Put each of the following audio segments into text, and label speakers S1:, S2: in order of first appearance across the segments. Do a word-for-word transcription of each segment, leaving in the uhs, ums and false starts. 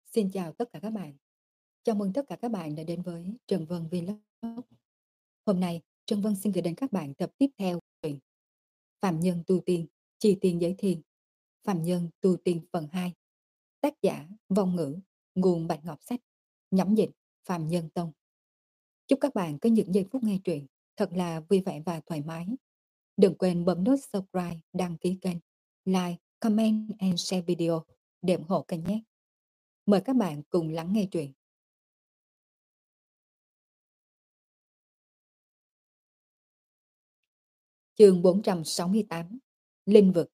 S1: Xin chào tất cả các bạn. Chào mừng tất cả các bạn đã đến với Trần Vân Vlog. Hôm nay, Trần Vân xin gửi đến các bạn tập tiếp theo truyện Phạm Nhân Tu Tiên, Chi Tiên Giới Thiên, Phạm Nhân Tu Tiên phần hai. Tác giả Vong Ngữ, nguồn Bạch Ngọc Sách, nhẩm dịch Phạm Nhân Tông. Chúc các bạn có những giây phút nghe truyện thật là vui vẻ và thoải mái. Đừng quên bấm nút subscribe, đăng ký kênh, like, comment and share video để ủng hộ kênh nhé. Mời các bạn cùng lắng nghe truyện. Chương bốn trăm sáu mươi tám, Linh vực.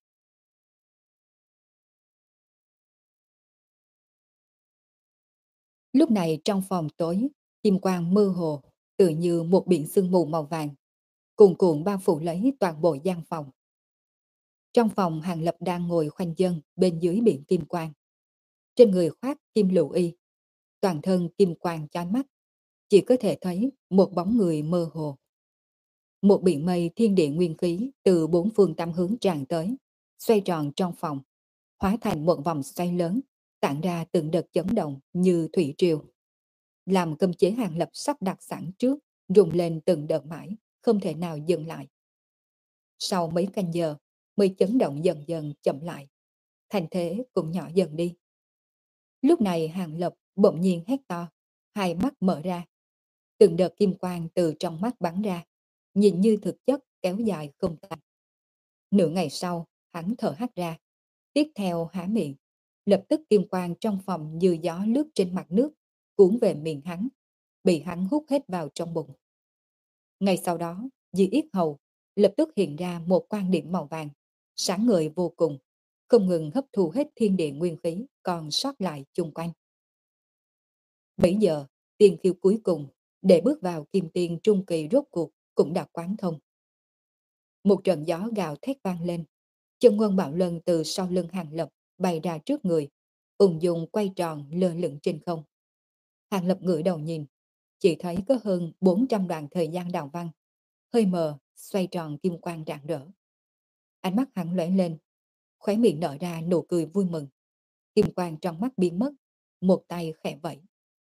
S1: Lúc này trong phòng tối, kim quang mơ hồ, tựa như một biển sương mù màu vàng, cuồn cuộn bao phủ lấy toàn bộ gian phòng. Trong phòng Hàng Lập đang ngồi khoanh chân bên dưới biển kim quang. Trên người khoác kim lũ y, toàn thân kim quang chói mắt, chỉ có thể thấy một bóng người mơ hồ. Một biển mây thiên địa nguyên khí từ bốn phương tám hướng tràn tới, xoay tròn trong phòng, hóa thành một vòng xoay lớn, tản ra từng đợt chấn động như thủy triều. Làm cơm chế Hàng Lập sắp đặt sẵn trước, rung lên từng đợt mãi, không thể nào dừng lại. Sau mấy canh giờ, mới chấn động dần dần chậm lại, thành thế cũng nhỏ dần đi. Lúc này Hàng Lập bỗng nhiên hét to, hai mắt mở ra. Từng đợt kim quang từ trong mắt bắn ra, nhìn như thực chất kéo dài không tan. Nửa ngày sau, hắn thở hắt ra, tiếp theo há miệng. Lập tức kim quang trong phòng như gió lướt trên mặt nước, cuốn về miệng hắn, bị hắn hút hết vào trong bụng. Ngay sau đó, dưới yết hầu, lập tức hiện ra một quan điểm màu vàng, sáng ngời vô cùng, không ngừng hấp thu hết thiên địa nguyên khí còn sót lại chung quanh. Bây giờ, tiên khiêu cuối cùng, để bước vào kim tiên trung kỳ rốt cuộc, cũng đã quán thông. Một trận gió gào thét vang lên, chân quân bạo lân từ sau lưng Hàng Lập bay ra trước người, ung dung quay tròn lơ lửng trên không. Hàng Lập ngửa đầu nhìn, chỉ thấy có hơn bốn trăm đoạn thời gian đào văn, hơi mờ, xoay tròn kim quang rạng rỡ. Ánh mắt hắn lóe lên, khóe miệng nở ra nụ cười vui mừng. Kim quang trong mắt biến mất, một tay khẽ vẫy.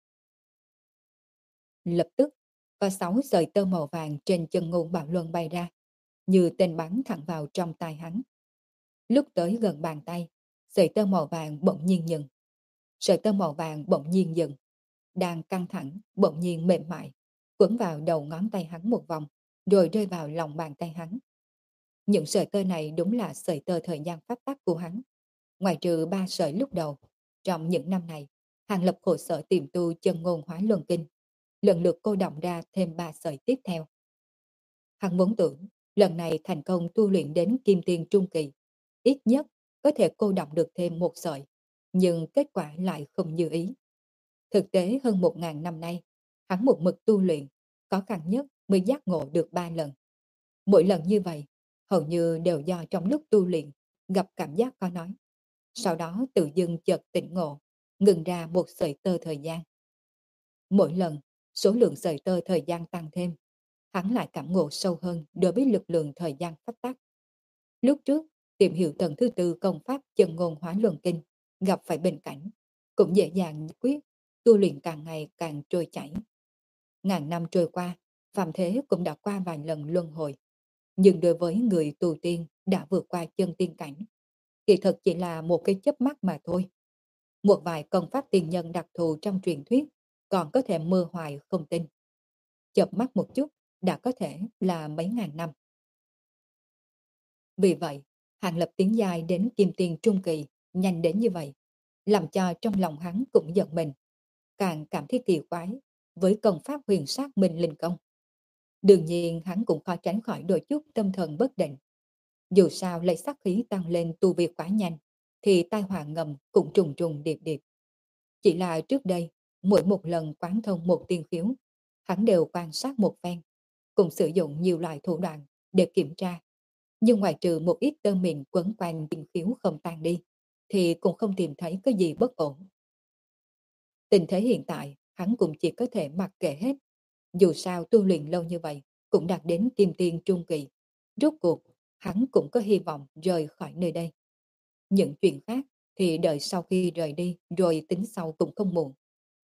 S1: Lập tức, có sáu sợi tơ màu vàng trên chân ngôn bạo luân bay ra, như tên bắn thẳng vào trong tay hắn. Lúc tới gần bàn tay, sợi tơ màu vàng bỗng nhiên dừng. Sợi tơ màu vàng bỗng nhiên dừng, đang căng thẳng, bỗng nhiên mềm mại, quấn vào đầu ngón tay hắn một vòng, rồi rơi vào lòng bàn tay hắn. Những sợi tơ này đúng là sợi tơ thời gian pháp tắc của hắn. Ngoài trừ ba sợi lúc đầu, trong những năm này, Hàng Lập khổ sở tìm tu chân ngôn hóa luân kinh, lần lượt cô động ra thêm ba sợi tiếp theo. Hắn vốn tưởng, lần này thành công tu luyện đến kim tiên trung kỳ, ít nhất có thể cô động được thêm một sợi, nhưng kết quả lại không như ý. Thực tế hơn một ngàn năm nay, hắn một mực tu luyện, có khăn nhất mới giác ngộ được ba lần. Mỗi lần như vậy, hầu như đều do trong lúc tu luyện, gặp cảm giác khó nói. Sau đó tự dưng chợt tỉnh ngộ, ngừng ra một sợi tơ thời gian. Mỗi lần, số lượng sợi tơ thời gian tăng thêm, hắn lại cảm ngộ sâu hơn đối với lực lượng thời gian pháp tắc. Lúc trước, tìm hiểu tầng thứ tư công pháp chân ngôn hóa luân kinh, gặp phải bình cảnh, cũng dễ dàng nhất quyết, tu luyện càng ngày càng trôi chảy. Ngàn năm trôi qua, phàm thế cũng đã qua vài lần luân hồi. Nhưng đối với người tu tiên đã vượt qua chân tiên cảnh, kỳ thực chỉ là một cái chớp mắt mà thôi. Một vài công pháp tiền nhân đặc thù trong truyền thuyết còn có thể mơ hoài không tin. Chợp mắt một chút đã có thể là mấy ngàn năm. Vì vậy, Hàng Lập tiến giai đến kim tiên trung kỳ, nhanh đến như vậy, làm cho trong lòng hắn cũng giận mình, càng cảm thấy kỳ quái với công pháp huyền sát minh linh công. Đương nhiên hắn cũng khó tránh khỏi đôi chút tâm thần bất định. Dù sao lấy sát khí tăng lên tu vi quá nhanh, thì tai họa ngầm cũng trùng trùng điệp điệp. Chỉ là trước đây, mỗi một lần quán thông một tiên khiếu, hắn đều quan sát một phen, cùng sử dụng nhiều loại thủ đoạn để kiểm tra. Nhưng ngoài trừ một ít tơ mịn quấn quanh tiên khiếu không tan đi, thì cũng không tìm thấy cái gì bất ổn. Tình thế hiện tại, hắn cũng chỉ có thể mặc kệ hết. Dù sao tu luyện lâu như vậy, cũng đạt đến kim tiên trung kỳ. Rốt cuộc, hắn cũng có hy vọng rời khỏi nơi đây. Những chuyện khác, thì đợi sau khi rời đi rồi tính sau cũng không muộn.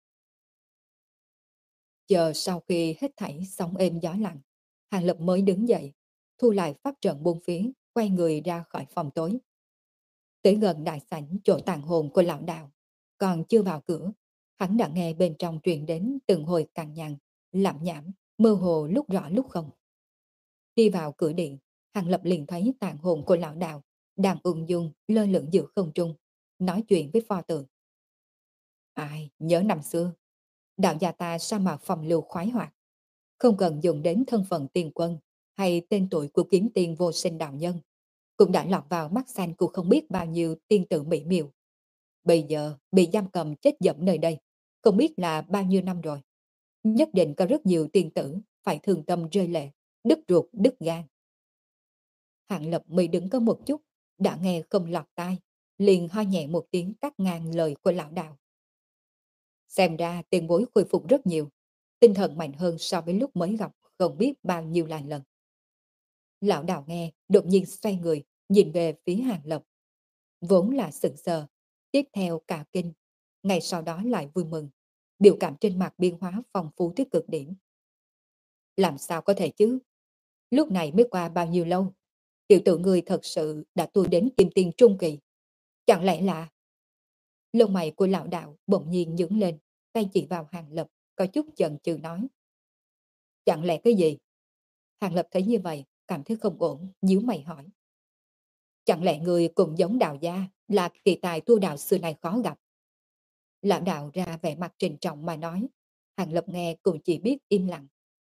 S1: Chờ sau khi hết thảy sóng êm gió lặng, Hàng Lập mới đứng dậy, thu lại pháp trận bốn phía, quay người ra khỏi phòng tối. Tới gần đại sảnh chỗ tàn hồn của lão đạo, còn chưa vào cửa, hắn đã nghe bên trong truyền đến từng hồi cằn nhằn, lẩm nhẩm, mơ hồ lúc rõ lúc không. Đi vào cửa điện, Hàng Lập liền thấy tàn hồn của lão đạo đang ung dung lơ lửng giữa không trung, nói chuyện với pho tượng. Ai nhớ năm xưa, đạo gia ta sa mạc phong lưu khoái hoạt, không cần dùng đến thân phận tiền quân hay tên tuổi của kiếm tiên vô sinh đạo nhân, cũng đã lọt vào mắt xanh của không biết bao nhiêu tiên tử mỹ miều. Bây giờ bị giam cầm chết dẫm nơi đây, không biết là bao nhiêu năm rồi. Nhất định có rất nhiều tiên tử phải thương tâm rơi lệ, đứt ruột đứt gan. Hạng Lập mới đứng có một chút, đã nghe không lọt tai, liền ho nhẹ một tiếng cắt ngang lời của lão đạo. Xem ra tiền bối khôi phục rất nhiều, tinh thần mạnh hơn so với lúc mới gặp không biết bao nhiêu là lần. Lão đạo nghe, đột nhiên xoay người, nhìn về phía Hàng Lập. Vốn là sững sờ, tiếp theo cả kinh, ngày sau đó lại vui mừng, biểu cảm trên mặt biến hóa phong phú tới cực điểm. Làm sao có thể chứ? Lúc này mới qua bao nhiêu lâu, tiểu tử người thật sự đã tu đến kim tiên trung kỳ. Chẳng lẽ là... Lông mày của lão đạo bỗng nhiên nhướng lên, tay chỉ vào Hàng Lập, có chút chần chừ nói. Chẳng lẽ cái gì? Hàng Lập thấy như vậy, cảm thấy không ổn, nhíu mày hỏi. Chẳng lẽ người cũng giống đạo gia, là kỳ tài tu đạo xưa này khó gặp? Lão đạo ra vẻ mặt trịnh trọng mà nói. Hàng Lập nghe cũng chỉ biết im lặng.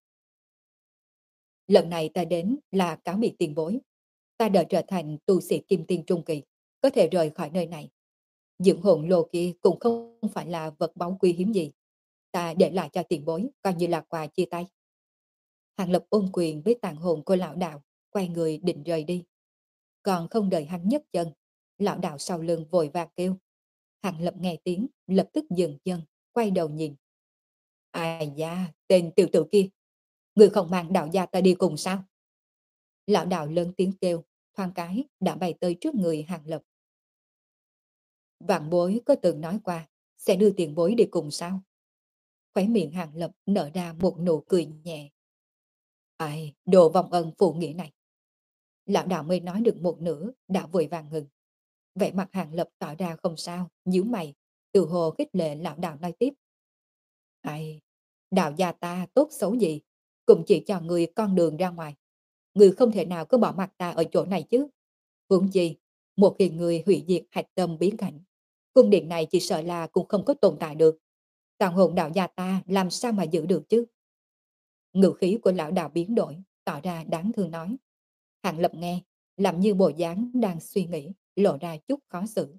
S1: Lần này ta đến là cáo biệt tiền bối. Ta đợi trở thành tu sĩ kim tiên trung kỳ, có thể rời khỏi nơi này. Dưỡng hồn lô kia cũng không phải là vật báu quý hiếm gì. Ta để lại cho tiền bối, coi như là quà chia tay. Hàng Lập ôm quyền với tàn hồn của lão đạo, quay người định rời đi. Còn không đợi hắn nhấc chân, lão đạo sau lưng vội vàng kêu. Hàng Lập nghe tiếng, lập tức dừng chân, quay đầu nhìn. Ai da, tên tiểu tử kia, người không mang đạo gia ta đi cùng sao? Lão đạo lớn tiếng kêu, thoáng cái đã bay tới trước người Hàng Lập. Vạn bối có từng nói qua, sẽ đưa tiền bối đi cùng sao? Khóe miệng Hàng Lập nở ra một nụ cười nhẹ. Ai, đồ vong ân phụ nghĩa này. Lão đạo mới nói được một nửa, đã vội vàng ngừng. Vẻ mặt Hàng Lập tỏ ra không sao, nhíu mày, từ hồ khích lệ lão đạo nói tiếp. Ai, đạo gia ta tốt xấu gì, cũng chỉ cho người con đường ra ngoài. Người không thể nào cứ bỏ mặt ta ở chỗ này chứ. Huống chi, một khi người hủy diệt hạch tâm biến cảnh, cung điện này chỉ sợ là cũng không có tồn tại được. Tàn hồn đạo gia ta làm sao mà giữ được chứ? Ngữ khí của lão đạo biến đổi, tỏ ra đáng thương nói. Hàng Lập nghe, làm như bộ dáng đang suy nghĩ, lộ ra chút khó xử.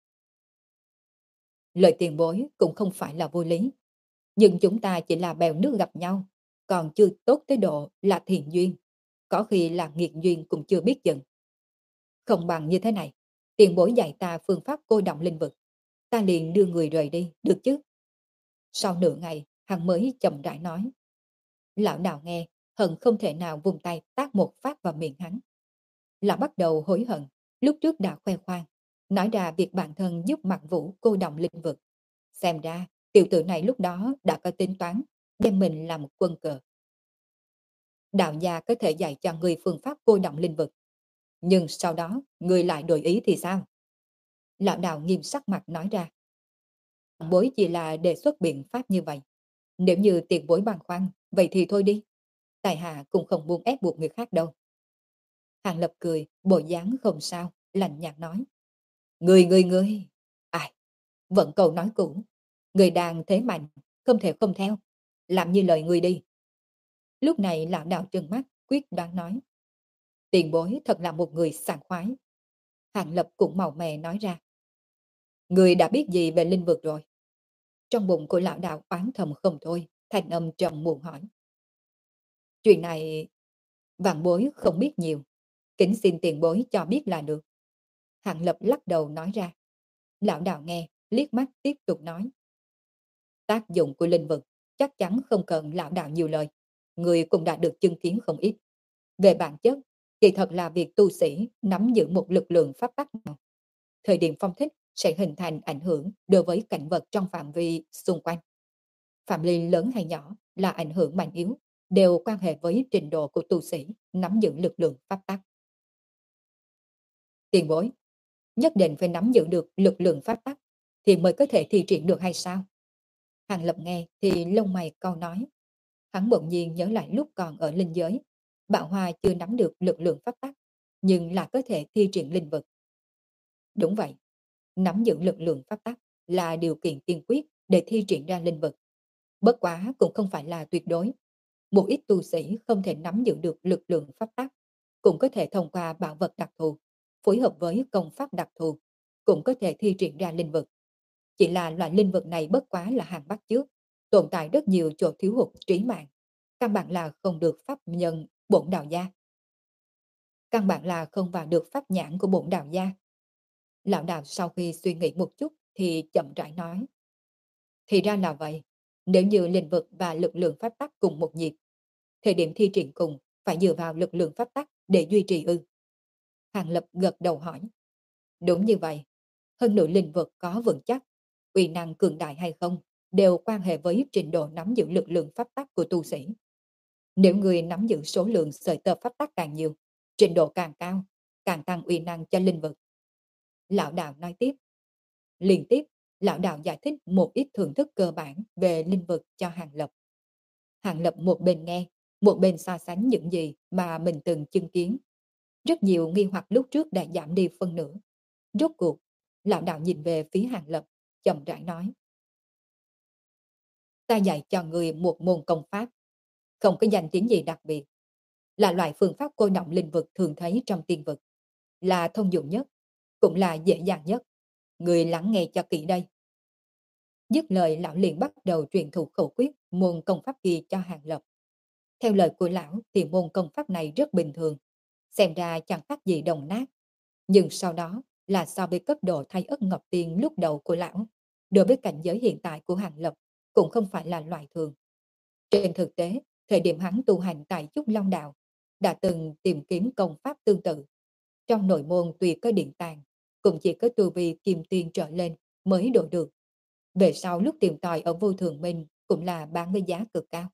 S1: Lời tiền bối cũng không phải là vô lý, nhưng chúng ta chỉ là bèo nước gặp nhau, còn chưa tốt tới độ là thiện duyên, có khi là nghiệt duyên cũng chưa biết chừng. Không bằng như thế này, tiền bối dạy ta phương pháp cô động linh vực, ta liền đưa người rời đi, được chứ? Sau nửa ngày, hắn mới chậm rãi nói. Lão đạo nghe, hận không thể nào vùng tay tát một phát vào miệng hắn. Lão bắt đầu hối hận, lúc trước đã khoe khoang, nói ra việc bản thân giúp Mạc Vũ cô động linh vực. Xem ra, tiểu tử này lúc đó đã có tính toán, đem mình làm một quân cờ. Đạo gia có thể dạy cho người phương pháp cô động linh vực, nhưng sau đó người lại đổi ý thì sao? Lão đạo nghiêm sắc mặt nói ra. Bối chỉ là đề xuất biện pháp như vậy. Nếu như tiền bối băn khoăn, vậy thì thôi đi. Tài hạ cũng không muốn ép buộc người khác đâu. Hàng Lập cười, bộ dáng không sao, lạnh nhạt nói. Người người người, ai, vẫn câu nói cũ. Người đang thế mạnh, không thể không theo. Làm như lời người đi. Lúc này lão đạo trừng mắt, quyết đoán nói. Tiền bối thật là một người sảng khoái. Hàng Lập cũng màu mè nói ra. Người đã biết gì về linh vực rồi? Trong bụng của lão đạo oán thầm không thôi, thanh âm trầm muộn hỏi. Chuyện này, vạn bối không biết nhiều. Kính xin tiền bối cho biết là được. Hàng Lập lắc đầu nói ra. Lão đạo nghe, liếc mắt tiếp tục nói. Tác dụng của linh vực chắc chắn không cần lão đạo nhiều lời. Người cũng đã được chứng kiến không ít. Về bản chất, kỳ thật là việc tu sĩ nắm giữ một lực lượng pháp tắc nào. Thời điểm phong thích sẽ hình thành ảnh hưởng đối với cảnh vật trong phạm vi xung quanh. Phạm vi lớn hay nhỏ là ảnh hưởng mạnh yếu, đều quan hệ với trình độ của tu sĩ nắm giữ lực lượng pháp tắc. Tiền bối, nhất định phải nắm giữ được lực lượng pháp tắc thì mới có thể thi triển được hay sao? Hàng Lập nghe thì lông mày cau nói. Hắn bỗng nhiên nhớ lại lúc còn ở linh giới, Bảo Hoa chưa nắm được lực lượng pháp tắc, nhưng là có thể thi triển linh vực. Đúng vậy, nắm giữ lực lượng pháp tắc là điều kiện tiên quyết để thi triển ra linh vực. Bất quá cũng không phải là tuyệt đối. Một ít tu sĩ không thể nắm giữ được lực lượng pháp tắc, cũng có thể thông qua bảo vật đặc thù, phối hợp với công pháp đặc thù, cũng có thể thi triển ra linh vực. Chỉ là loại linh vực này bất quá là hàng bắt chước, tồn tại rất nhiều chỗ thiếu hụt trí mạng. Căn bản là không được pháp nhân bổn đạo gia. Căn bản là không vào được pháp nhãn của bổn đạo gia. Lão đạo sau khi suy nghĩ một chút thì chậm rãi nói. Thì ra là vậy, nếu như linh vực và lực lượng pháp tắc cùng một nhịp, thời điểm thi triển cùng phải dựa vào lực lượng pháp tắc để duy trì ư. Hàng Lập gật đầu hỏi. Đúng như vậy, hơn nữa linh vực có vững chắc, uy năng cường đại hay không, đều quan hệ với trình độ nắm giữ lực lượng pháp tắc của tu sĩ. Nếu người nắm giữ số lượng sợi tơ pháp tắc càng nhiều, trình độ càng cao, càng tăng uy năng cho linh vực. Lão đạo nói tiếp. Liên tiếp, lão đạo giải thích một ít thưởng thức cơ bản về linh vực cho Hàng Lập. Hàng Lập một bên nghe, một bên so sánh những gì mà mình từng chứng kiến. Rất nhiều nghi hoặc lúc trước đã giảm đi phân nửa. Rốt cuộc, lão đạo nhìn về phía Hàng Lập, chậm rãi nói. Ta dạy cho người một môn công pháp, không có danh tiếng gì đặc biệt, là loại phương pháp cô động linh vực thường thấy trong tiên vực, là thông dụng nhất, cũng là dễ dàng nhất. Người lắng nghe cho kỹ đây. Dứt lời lão liền bắt đầu truyền thụ khẩu quyết môn công pháp kia cho Hàng Lập. Theo lời của lão thì môn công pháp này rất bình thường, xem ra chẳng khác gì đồng nát. Nhưng sau đó là so với cấp độ thay ất ngọc tiên lúc đầu của lão, đối với cảnh giới hiện tại của Hàng Lập cũng không phải là loại thường. Trên thực tế, thời điểm hắn tu hành tại Trúc Long Đạo, đã từng tìm kiếm công pháp tương tự. Trong nội môn tuy có điện tàng, cũng chỉ có tu vi kim tiên trở lên mới đổi được. Về sau lúc tìm tòi ở vô thường minh cũng là bán với giá cực cao.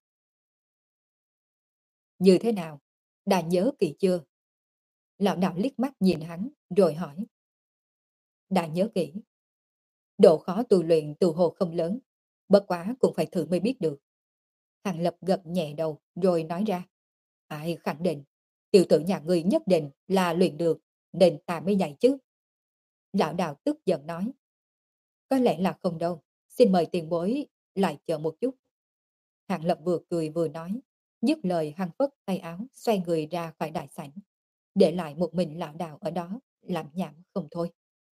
S1: Như thế nào? Đã nhớ kỹ chưa? Lão đạo liếc mắt nhìn hắn rồi hỏi. Đã nhớ kỹ. Độ khó tu luyện tu hồ không lớn, bất quá cũng phải thử mới biết được. Hàng Lập gật nhẹ đầu rồi nói ra. Ai khẳng định, tiểu tử nhà ngươi nhất định là luyện được, nên ta mới dạy chứ. Lão đạo tức giận nói. Có lẽ là không đâu, xin mời tiền bối lại chờ một chút. Hàng Lập vừa cười vừa nói, dứt lời hắn phất tay áo xoay người ra khỏi đại sảnh, để lại một mình lão đạo ở đó làm nhảm không thôi.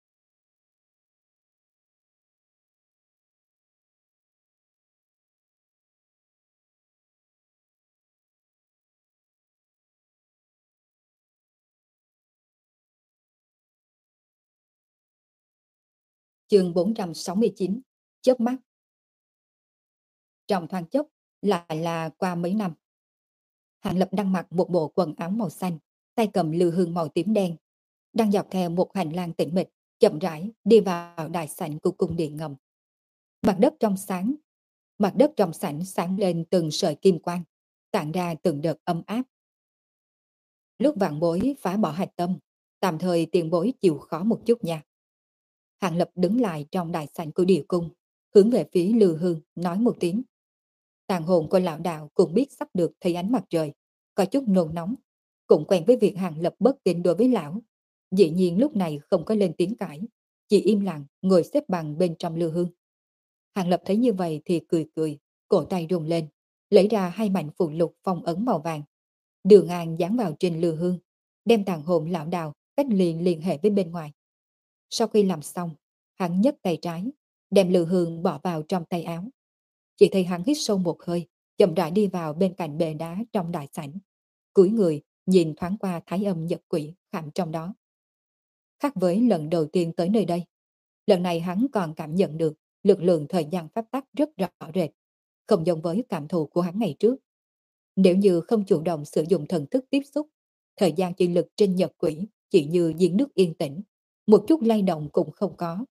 S1: Chương bốn trăm sáu mươi chín, chớp mắt. Trong thoáng chốc lại là qua mấy năm. Hàng Lập đang mặc một bộ quần áo màu xanh, tay cầm lư hương màu tím đen, đang dọc theo một hành lang tĩnh mịch, chậm rãi đi vào đại sảnh của cung điện ngầm. Mặt đất trong sáng, mặt đất trong sảnh sáng lên từng sợi kim quang, tản ra từng đợt ấm áp. Lúc vạn bối phá bỏ hạch tâm, tạm thời tiền bối chịu khó một chút nha. Hàng Lập đứng lại trong đại sảnh của địa cung, hướng về phía lư hương, nói một tiếng. Tàn hồn của lão đạo cũng biết sắp được thấy ánh mặt trời, có chút nôn nóng, cũng quen với việc Hàng Lập bất tín đối với lão. Dĩ nhiên lúc này không có lên tiếng cãi, chỉ im lặng ngồi xếp bằng bên trong lư hương. Hàng Lập thấy như vậy thì cười cười, cổ tay rung lên, lấy ra hai mảnh phụ lục phong ấn màu vàng. Đường An dán vào trên lư hương, đem tàn hồn lão đạo cách liền liên hệ với bên ngoài. Sau khi làm xong, hắn nhấc tay trái, đem lư hương bỏ vào trong tay áo. Chỉ thấy hắn hít sâu một hơi, chậm rãi đi vào bên cạnh bệ đá trong đại sảnh. Cúi người, nhìn thoáng qua thái âm nhật quỷ khảm trong đó. Khác với lần đầu tiên tới nơi đây, lần này hắn còn cảm nhận được lực lượng thời gian pháp tắc rất rõ rệt, không giống với cảm thụ của hắn ngày trước. Nếu như không chủ động sử dụng thần thức tiếp xúc, thời gian chi lực trên nhật quỷ chỉ như giếng nước yên tĩnh, một chút lay động cũng không có.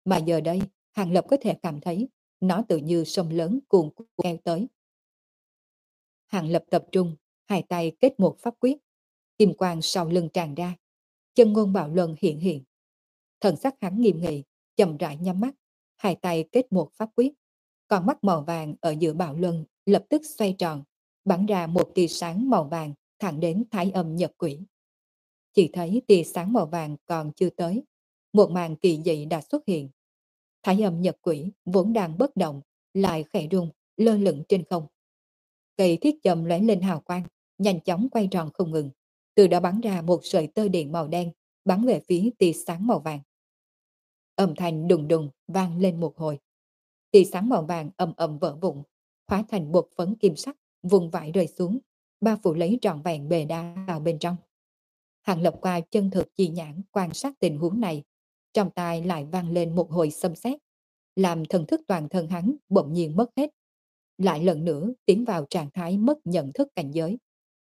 S1: Mà giờ đây, Hàng Lập có thể cảm thấy nó tự như sông lớn cuồn cuộn kéo tới. Hàng Lập tập trung, hai tay kết một pháp quyết, kim quang sau lưng tràn ra, chân ngôn bạo luân hiện hiện. Thần sắc hắn nghiêm nghị, chậm rãi nhắm mắt, hai tay kết một pháp quyết, còn mắt màu vàng ở giữa bạo luân lập tức xoay tròn, bắn ra một tia sáng màu vàng thẳng đến Thái Âm Nhật Quỷ. Chỉ thấy tia sáng màu vàng còn chưa tới, một màn kỳ dị đã xuất hiện. Thái Âm Nhật Quỷ vốn đang bất động, lại khẽ rung, lơ lửng trên không. Cây thiết châm lóe lên hào quang, nhanh chóng quay tròn không ngừng, từ đó bắn ra một sợi tơ điện màu đen, bắn về phía tia sáng màu vàng. Âm thanh đùng đùng vang lên một hồi. Tia sáng màu vàng ầm ầm vỡ vụn, hóa thành một phấn kim sắc, vùng vãi rơi xuống, bao phủ lấy trọn vẹn bề đá vào bên trong. Hàng Lập qua chân thực chi nhãn quan sát tình huống này, trong tai lại vang lên một hồi xâm xét, làm thần thức toàn thân hắn bỗng nhiên mất hết, lại lần nữa tiến vào trạng thái mất nhận thức cảnh giới.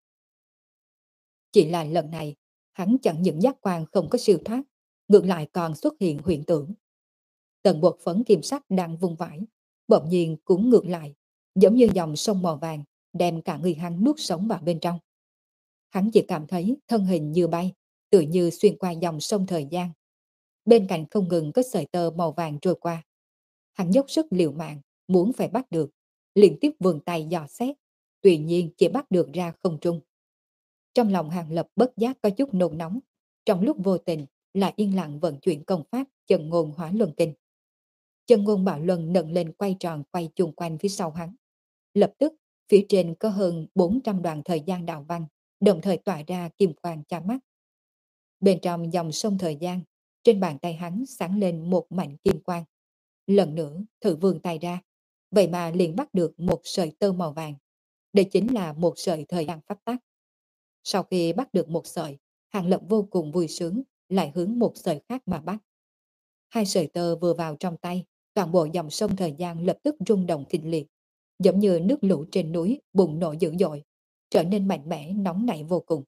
S1: Chỉ là lần này, hắn chẳng những giác quan không có siêu thoát, ngược lại còn xuất hiện hiện tượng. Tầng bột phấn kim sắc đang vung vãi, bỗng nhiên cũng ngược lại, giống như dòng sông màu vàng, đem cả người hắn nuốt sống vào bên trong. Hắn chỉ cảm thấy thân hình như bay, tự như xuyên qua dòng sông thời gian. Bên cạnh không ngừng có sợi tơ màu vàng trôi qua. Hắn dốc sức liều mạng, muốn phải bắt được, liên tiếp vươn tay dò xét, tuy nhiên chỉ bắt được ra không trung. Trong lòng Hàng Lập bất giác có chút nôn nóng, trong lúc vô tình lại yên lặng vận chuyển công pháp chân ngôn hỏa luân kinh. Chân ngôn bạo luân nâng lên quay tròn quay chung quanh phía sau hắn. Lập tức, phía trên có hơn bốn trăm đoạn thời gian đạo văn, đồng thời tỏa ra kim quang chói mắt. Bên trong dòng sông thời gian, trên bàn tay hắn sáng lên một mảnh kim quang. Lần nữa, thử vươn tay ra, vậy mà liền bắt được một sợi tơ màu vàng. Đây chính là một sợi thời gian pháp tắc. Sau khi bắt được một sợi, Hàng Lập vô cùng vui sướng, lại hướng một sợi khác mà bắt. Hai sợi tơ vừa vào trong tay, toàn bộ dòng sông thời gian lập tức rung động kịch liệt, giống như nước lũ trên núi bùng nổ dữ dội, trở nên mạnh mẽ nóng nảy vô cùng.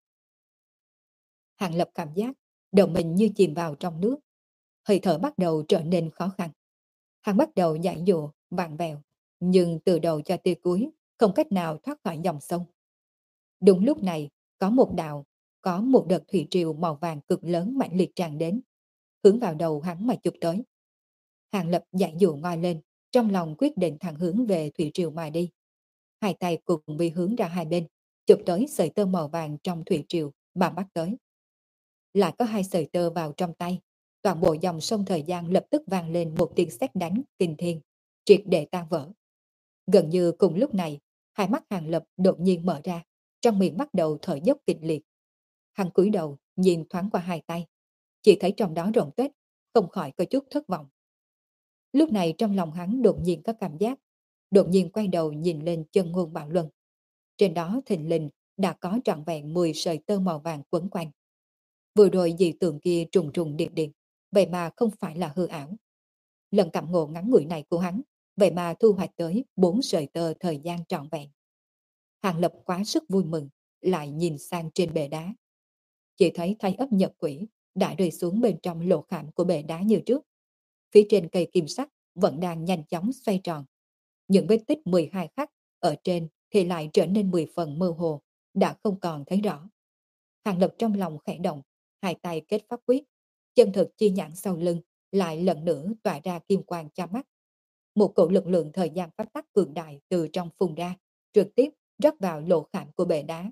S1: Hàng Lập cảm giác đầu mình như chìm vào trong nước, hơi thở bắt đầu trở nên khó khăn. Hắn bắt đầu giải dụa, vặn vẹo, nhưng từ đầu cho tới cuối không cách nào thoát khỏi dòng sông. Đúng lúc này, có một đạo, có một đợt thủy triều màu vàng cực lớn mạnh liệt tràn đến, hướng vào đầu hắn mà chụp tới. Hàng Lập giải dụa ngoi lên, trong lòng quyết định thẳng hướng về thủy triều mà đi. Hai tay cùng bị hướng ra hai bên, chụp tới sợi tơ màu vàng trong thủy triều mà bắt tới. Lại có hai sợi tơ vào trong tay, toàn bộ dòng sông thời gian lập tức vang lên một tiếng sét đánh kinh thiên, triệt để tan vỡ. Gần như cùng lúc này, hai mắt Hàng Lập đột nhiên mở ra, trong miệng bắt đầu thở dốc kịch liệt. Hắn cúi đầu nhìn thoáng qua hai tay, chỉ thấy trong đó rộng tuếch, không khỏi có chút thất vọng. Lúc này trong lòng hắn đột nhiên có cảm giác, đột nhiên quay đầu nhìn lên chân ngôn bạo luân. Trên đó thình lình đã có trọn vẹn mười sợi tơ màu vàng quấn quanh. Vừa rồi dị tượng kia trùng trùng điệp điệp, vậy mà không phải là hư ảo. Lần cảm ngộ ngắn ngủi này của hắn, vậy mà thu hoạch tới bốn sợi tơ thời gian trọn vẹn. Hàng Lập quá sức vui mừng, lại nhìn sang trên bệ đá. Chỉ thấy Thái Ấp Nhật Quỷ đã rơi xuống bên trong lỗ khảm của bệ đá như trước. Phía trên cây kim sắc vẫn đang nhanh chóng xoay tròn. Những vết tích mười hai khắc ở trên thì lại trở nên mười phần mơ hồ, đã không còn thấy rõ. Hàng Lập trong lòng khẽ động, hai tay kết pháp quyết, chân thực chi nhãn sau lưng lại lần nữa tỏa ra kim quang cho mắt. Một cổ lực lượng thời gian pháp tắc cường đại từ trong phun ra, trực tiếp rót vào lỗ khảm của bệ đá.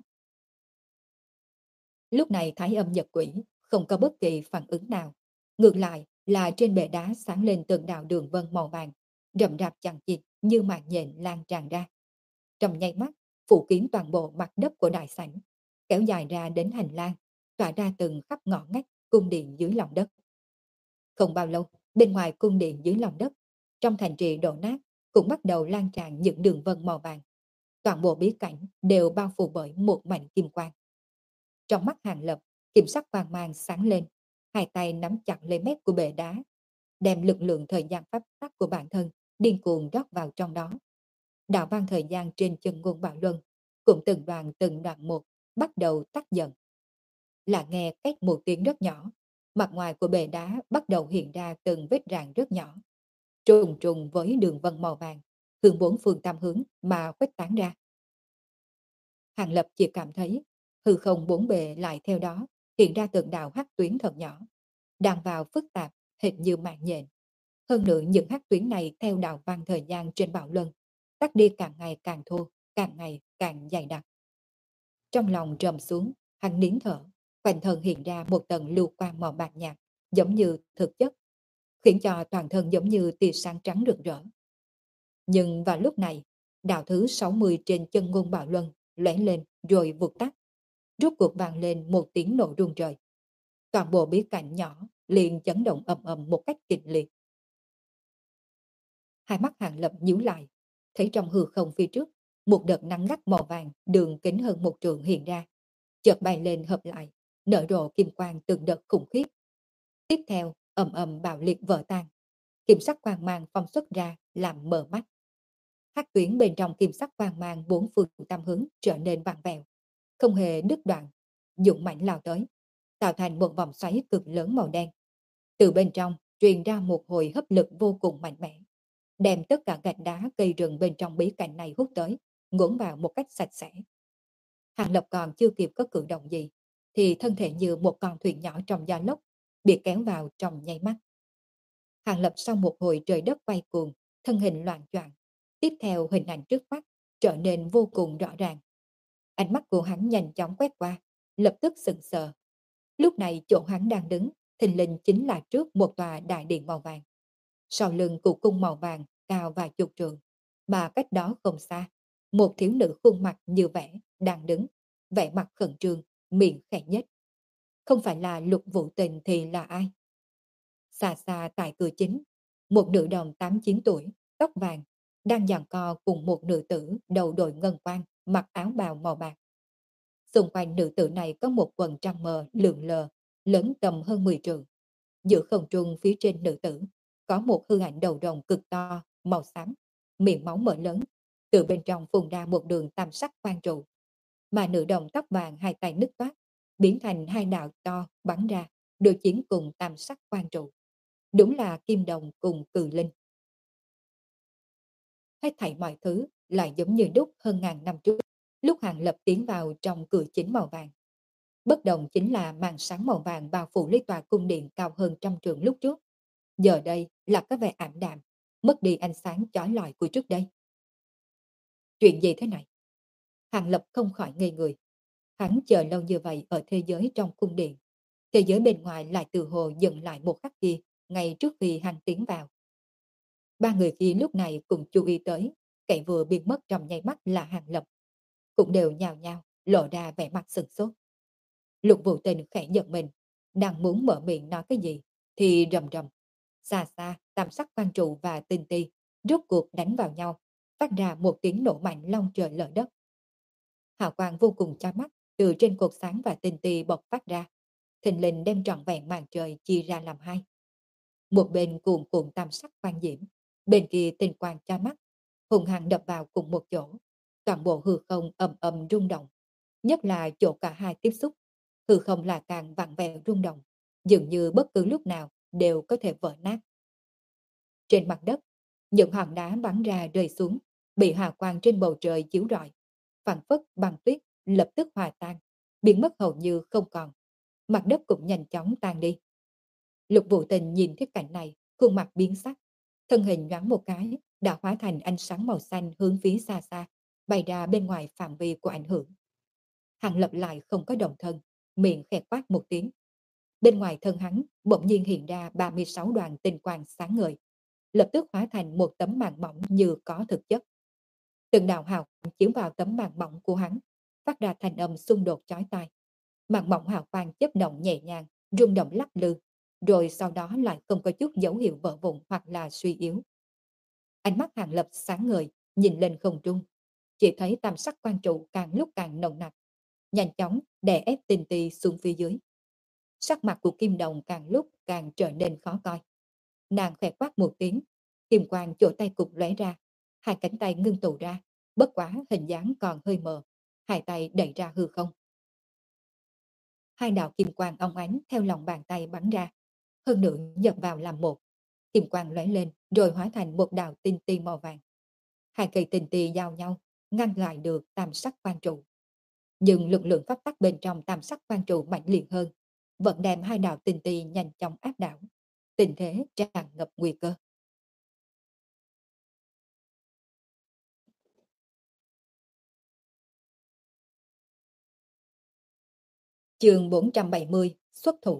S1: Lúc này Thái Âm Nhật Quỷ không có bất kỳ phản ứng nào, ngược lại là trên bệ đá sáng lên từng đạo đường vân màu vàng, rậm rạp chằng chịt như màn nhện lan tràn ra. Trong nháy mắt, phủ kín toàn bộ mặt đất của đại sảnh, kéo dài ra đến hành lang, tỏa ra từng khắp ngõ ngách cung điện dưới lòng đất. Không bao lâu, bên ngoài cung điện dưới lòng đất, trong thành trì đổ nát, cũng bắt đầu lan tràn những đường vân màu vàng. Toàn bộ bí cảnh đều bao phủ bởi một mảnh kim quang. Trong mắt Hàng Lập, kim sắc quang mang sáng lên, hai tay nắm chặt lấy mép của bệ đá, đem lực lượng thời gian pháp tắc của bản thân điên cuồng rót vào trong đó. Đạo văn thời gian trên chân ngôn bạo luân cũng từng đoạn từng đoạn một bắt đầu tắt dần. Là nghe cách một tiếng rất nhỏ, Mặt ngoài của bệ đá bắt đầu hiện ra từng vết rạn rất nhỏ, trùng trùng với đường vân màu vàng, hướng bốn phương tám hướng mà khuếch tán ra. Hàng Lập chỉ cảm thấy hư không bốn bề lại theo đó hiện ra từng đạo hắc tuyến thật nhỏ, đang vào phức tạp, hệt như mạng nhện. Hơn nữa những hắc tuyến này theo đạo văn thời gian trên bạo luân, tắt đi càng ngày càng thô, càng ngày càng dày đặc. Trong lòng trầm xuống, hắn nín thở, quanh thân hiện ra một tầng lưu quang màu bạc nhạt, giống như thực chất, khiến cho toàn thân giống như tia sáng trắng rực rỡ. Nhưng vào lúc này, đạo thứ sáu mươi trên chân ngôn bạo luân lóe lên rồi vụt tắt, rốt cuộc vang lên một tiếng nổ rung trời. Toàn bộ bí cảnh nhỏ liền chấn động ầm ầm một cách kịch liệt. Hai mắt Hàng Lập nhíu lại, thấy trong hư không phía trước, một đợt nắng gắt màu vàng đường kính hơn một trượng hiện ra, chợt bay lên hợp lại, nở rộ kim quang từng đợt khủng khiếp. Tiếp theo, ầm ầm bạo liệt vỡ tan, kim sắc quang mang phong xuất ra làm mờ mắt. Hắc tuyến bên trong kim sắc quang mang bốn phương tám hướng trở nên vặn vẹo, không hề đứt đoạn, dũng mãnh lao tới, tạo thành một vòng xoáy cực lớn màu đen. Từ bên trong truyền ra một hồi hấp lực vô cùng mạnh mẽ, đem tất cả gạch đá cây rừng bên trong bí cảnh này hút tới, ngốn vào một cách sạch sẽ. Hàng Lập còn chưa kịp có cử động gì, thì thân thể như một con thuyền nhỏ trong gió lốc, bị kéo vào trong nháy mắt. Hàng Lập sau một hồi trời đất quay cuồng, thân hình loạn choạng, tiếp theo hình ảnh trước mắt trở nên vô cùng rõ ràng. Ánh mắt của hắn nhanh chóng quét qua, lập tức sững sờ. Lúc này chỗ hắn đang đứng, thình lình chính là trước một tòa đại điện màu vàng. Sau lưng của cung màu vàng cao vài chục trượng, mà cách đó không xa, một thiếu nữ khuôn mặt như vẽ đang đứng, vẻ mặt khẩn trương, miệng khẽ nhếch. Không phải là Lục Vũ Tình thì là ai? Xa xa tại cửa chính, một nữ đồng tám chín tuổi, tóc vàng, đang giằng co cùng một nữ tử đầu đội ngân quan, mặc áo bào màu bạc. Xung quanh nữ tử này có một quần trăng mờ lượn lờ, lớn tầm hơn mười trượng. Giữa không trung phía trên nữ tử, có một hư ảnh đầu rồng cực to, màu xám, miệng máu mở lớn, từ bên trong phun ra một đường tam sắc quang trụ. Mà nữ đồng tóc vàng hai tay nứt toát, biến thành hai đạo to bắn ra, đối chiến cùng tam sắc quang trụ. Đúng là kim đồng cùng cừ linh. Hết thảy mọi thứ lại giống như đúc hơn ngàn năm trước, lúc Hàng Lập tiến vào trong cửa chính màu vàng. Bất đồng chính là màn sáng màu vàng bao phủ lấy tòa cung điện cao hơn trăm trượng lúc trước. Giờ đây là có vẻ ảm đạm, mất đi ánh sáng chói lọi của trước đây. Chuyện gì thế này? Hàng Lập không khỏi ngây người. Hắn chờ lâu như vậy ở thế giới trong cung điện. Thế giới bên ngoài lại từ hồ dừng lại một khắc kia, ngay trước khi hắn tiến vào. Ba người kia lúc này cùng chú ý tới, kẻ vừa biến mất trong nháy mắt là Hàng Lập. Cũng đều nhào nhào, lộ ra vẻ mặt sừng sốt. Lục Vũ Tình khẽ giật mình, đang muốn mở miệng nói cái gì, thì rầm rầm. Xa xa, tam sắc quang trụ và tinh ti, rốt cuộc đánh vào nhau, phát ra một tiếng nổ mạnh long trời lở đất. Hào quang vô cùng chói mắt, từ trên cột sáng và tinh ti bộc phát ra, thình lình đem trọn vẹn màn trời chia ra làm hai. Một bên cuồn cuộn tam sắc quang diễm, bên kia tinh quang chói mắt, hùng hăng đập vào cùng một chỗ, toàn bộ hư không ầm ầm rung động, nhất là chỗ cả hai tiếp xúc, hư không là càng vặn vẹo rung động, dường như bất cứ lúc nào đều có thể vỡ nát. Trên mặt đất, những hòn đá bắn ra rơi xuống, bị hào quang trên bầu trời chiếu rọi, phảng phất băng tuyết lập tức hòa tan, biến mất hầu như không còn. Mặt đất cũng nhanh chóng tan đi. Lục Vũ Tình nhìn thấy cảnh này, khuôn mặt biến sắc, thân hình nhoáng một cái, đã hóa thành ánh sáng màu xanh hướng phía xa xa, bay ra bên ngoài phạm vi của ảnh hưởng. Hàng Lập lại không có động thân, miệng khẽ quát một tiếng. Bên ngoài thân hắn bỗng nhiên hiện ra ba mươi sáu đoàn tinh quang sáng ngời, lập tức hóa thành một tấm màn mỏng như có thực chất. Từng đạo hào quang chiếu vào tấm màn mỏng của hắn, phát ra thành âm xung đột chói tai. Màn mỏng hào quang chớp động nhẹ nhàng, rung động lắc lư, rồi sau đó lại không có chút dấu hiệu vỡ vụn hoặc là suy yếu. Ánh mắt Hàng Lập sáng ngời, nhìn lên không trung, chỉ thấy tam sắc quang trụ càng lúc càng nồng nặc, nhanh chóng đè ép tinh ti xuống phía dưới. Sắc mặt của Kim Đồng càng lúc càng trở nên khó coi. Nàng khẽ quát một tiếng, kim quang chỗ tay cục lóe ra, hai cánh tay ngưng tụ ra, bất quá hình dáng còn hơi mờ, hai tay đẩy ra hư không. Hai đạo kim quang óng ánh theo lòng bàn tay bắn ra, hơn nữa nhập vào làm một. Kim quang lóe lên rồi hóa thành một đạo tinh ti màu vàng. Hai cây tinh ti giao nhau, ngăn lại được tam sắc quang trụ. Nhưng lực lượng pháp tắc bên trong tam sắc quang trụ mạnh liệt hơn, vẫn đem hai đạo tinh ti nhanh chóng áp đảo. Tình thế tràn ngập nguy cơ. Chương bốn trăm bảy mươi xuất thủ.